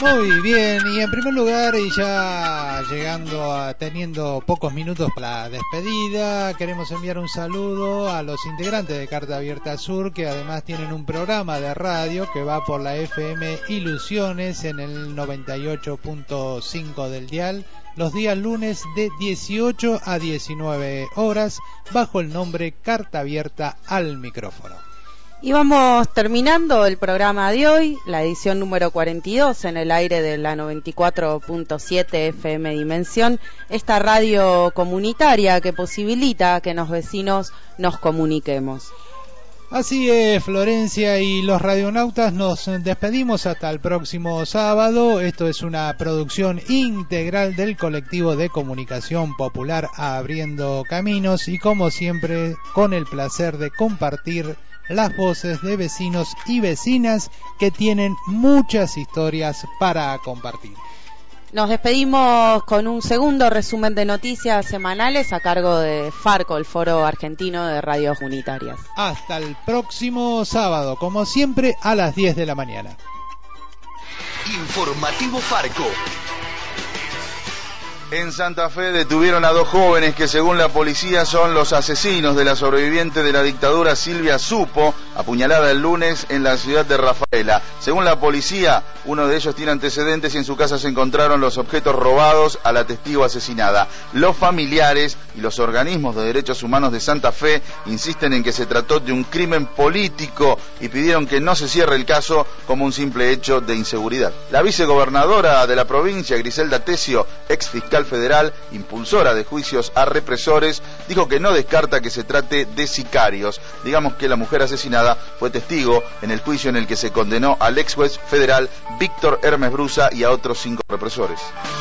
Muy bien, y en primer lugar, y ya teniendo pocos minutos para la despedida, queremos enviar un saludo a los integrantes de Carta Abierta Sur, que además tienen un programa de radio que va por la FM Ilusiones en el 98.5 del dial, los días lunes de 18 a 19 horas, bajo el nombre Carta Abierta al Micrófono. Y vamos terminando el programa de hoy, la edición número 42 en el aire de la 94.7 FM Dimensión, esta radio comunitaria que posibilita que los vecinos nos comuniquemos. Así es, Florencia, y los radionautas nos despedimos hasta el próximo sábado. Esto es una producción integral del colectivo de comunicación popular Abriendo Caminos, y como siempre con el placer de compartir las voces de vecinos y vecinas que tienen muchas historias para compartir. Nos despedimos con un segundo resumen de noticias semanales a cargo de Farco, el Foro Argentino de Radios Unitarias. Hasta el próximo sábado, como siempre, a las 10 de la mañana. Informativo Farco. En Santa Fe detuvieron a dos jóvenes que, según la policía, son los asesinos de la sobreviviente de la dictadura Silvia Supo, apuñalada el lunes en la ciudad de Rafaela. Según la policía, uno de ellos tiene antecedentes y en su casa se encontraron los objetos robados a la testigo asesinada. Los familiares y los organismos de derechos humanos de Santa Fe insisten en que se trató de un crimen político y pidieron que no se cierre el caso como un simple hecho de inseguridad. La vicegobernadora de la provincia, Griselda Tesio, ex fiscal federal, impulsora de juicios a represores, dijo que no descarta que se trate de sicarios. Digamos que la mujer asesinada fue testigo en el juicio en el que se condenó al ex juez federal Víctor Hermes Brusa y a otros 5 represores.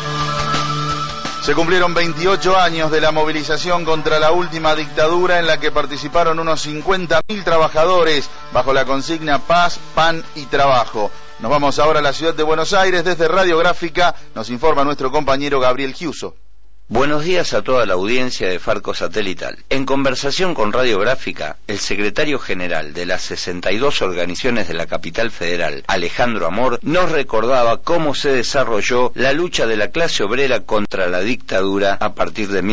Se cumplieron 28 años de la movilización contra la última dictadura, en la que participaron unos 50.000 trabajadores bajo la consigna Paz, Pan y Trabajo. Nos vamos ahora a la ciudad de Buenos Aires. Desde Radiográfica nos informa nuestro compañero Gabriel Giuso. Buenos días a toda la audiencia de Farco Satelital. En conversación con Radiográfica, el secretario general de las 62 organizaciones de la capital federal, Alejandro Amor, nos recordaba cómo se desarrolló la lucha de la clase obrera contra la dictadura a partir de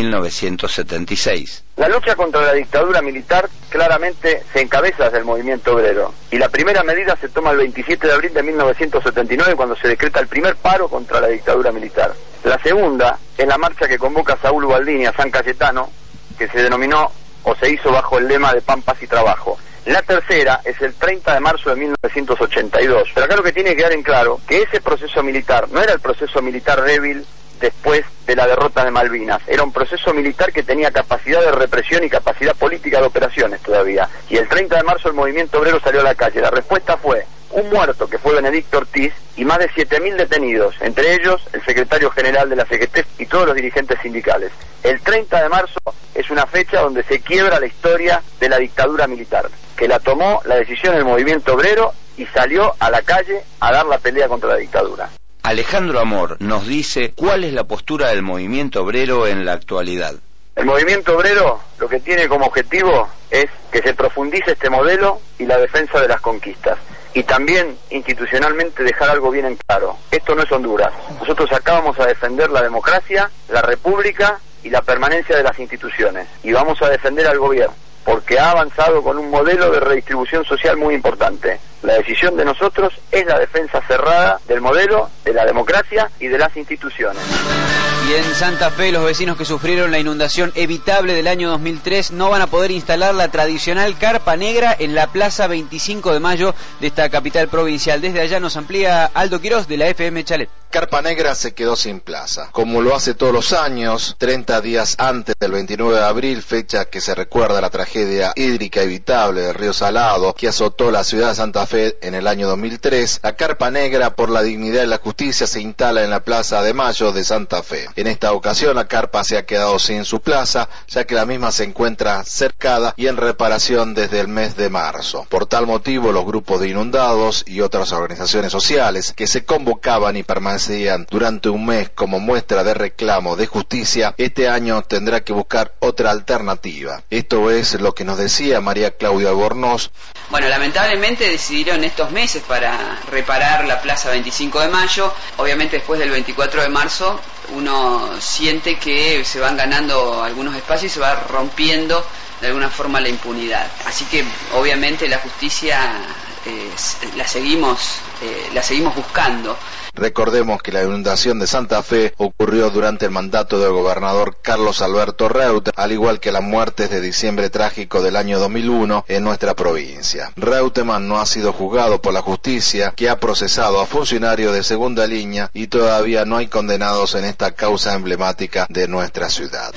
1976. La lucha contra la dictadura militar claramente se encabeza desde el movimiento obrero, y la primera medida se toma el 27 de abril de 1979, cuando se decreta el primer paro contra la dictadura militar. La segunda es la marcha que convoca a Saúl Baldini a San Cayetano, que se denominó o se hizo bajo el lema de Pan, Paz y Trabajo. La tercera es el 30 de marzo de 1982. Pero acá lo que tiene que quedar en claro, que ese proceso militar no era el proceso militar débil después de la derrota de Malvinas, era un proceso militar que tenía capacidad de represión y capacidad política de operaciones todavía. Y el 30 de marzo el movimiento obrero salió a la calle. La respuesta fue un muerto, que fue Benedicto Ortiz, y más de 7.000 detenidos, entre ellos el secretario general de la CGT y todos los dirigentes sindicales. El 30 de marzo es una fecha donde se quiebra la historia de la dictadura militar, que la tomó la decisión del movimiento obrero y salió a la calle a dar la pelea contra la dictadura. Alejandro Amor nos dice cuál es la postura del movimiento obrero en la actualidad. El movimiento obrero lo que tiene como objetivo es que se profundice este modelo y la defensa de las conquistas. Y también institucionalmente dejar algo bien en claro. Esto no es Honduras. Nosotros acá vamos a defender la democracia, la república y la permanencia de las instituciones. Y vamos a defender al gobierno, porque ha avanzado con un modelo de redistribución social muy importante. La decisión de nosotros es la defensa cerrada del modelo, de la democracia y de las instituciones. Y en Santa Fe, los vecinos que sufrieron la inundación evitable del año 2003 no van a poder instalar la tradicional carpa negra en la Plaza 25 de Mayo de esta capital provincial. Desde allá nos amplía Aldo Quirós de la FM Chalet. Carpa Negra se quedó sin plaza, como lo hace todos los años, 30 días antes del 29 de abril, fecha que se recuerda la tragedia hídrica evitable del río Salado que azotó la ciudad de Santa Fe en el año 2003. La Carpa Negra por la dignidad y la justicia se instala en la Plaza de Mayo de Santa Fe. En esta ocasión la carpa se ha quedado sin su plaza, ya que la misma se encuentra cercada y en reparación desde el mes de marzo. Por tal motivo, los grupos de inundados y otras organizaciones sociales que se convocaban y permanecían durante un mes como muestra de reclamo de justicia, este año tendrá que buscar otra alternativa. Esto es lo que nos decía María Claudia Albornoz. Bueno, lamentablemente decidieron estos meses para reparar la Plaza 25 de Mayo. Obviamente después del 24 de marzo uno siente que se van ganando algunos espacios y se va rompiendo de alguna forma la impunidad. Así que obviamente la justicia la seguimos buscando. Recordemos que la inundación de Santa Fe ocurrió durante el mandato del gobernador Carlos Alberto Reutemann, al igual que las muertes de diciembre trágico del año 2001 en nuestra provincia. Reutemann no ha sido juzgado por la justicia, que ha procesado a funcionarios de segunda línea, y todavía no hay condenados en esta causa emblemática de nuestra ciudad.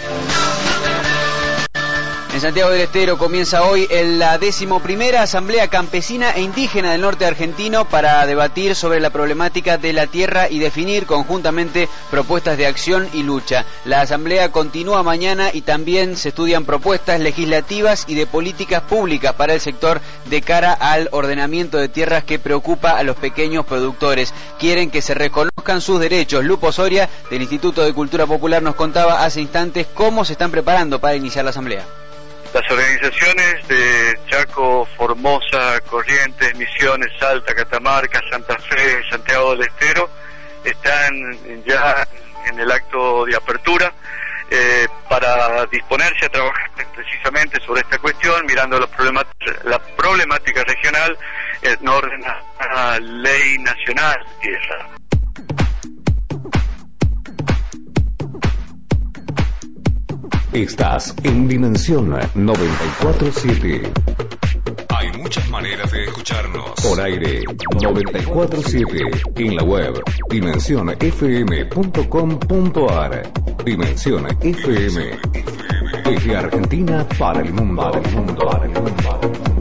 En Santiago del Estero comienza hoy la 11ª Asamblea Campesina e Indígena del Norte Argentino para debatir sobre la problemática de la tierra y definir conjuntamente propuestas de acción y lucha. La asamblea continúa mañana y también se estudian propuestas legislativas y de políticas públicas para el sector de cara al ordenamiento de tierras que preocupa a los pequeños productores. Quieren que se reconozcan sus derechos. Lupo Soria, del Instituto de Cultura Popular, nos contaba hace instantes cómo se están preparando para iniciar la asamblea. Las organizaciones de Chaco, Formosa, Corrientes, Misiones, Salta, Catamarca, Santa Fe, Santiago del Estero están ya en el acto de apertura para disponerse a trabajar precisamente sobre esta cuestión, mirando la problemática regional en orden a la ley nacional de tierra. Estás en Dimensión 94.7. Hay muchas maneras de escucharnos. Por aire 94.7. En la web dimensionfm.com.ar. Dimensión FM. Desde Argentina para el mundo.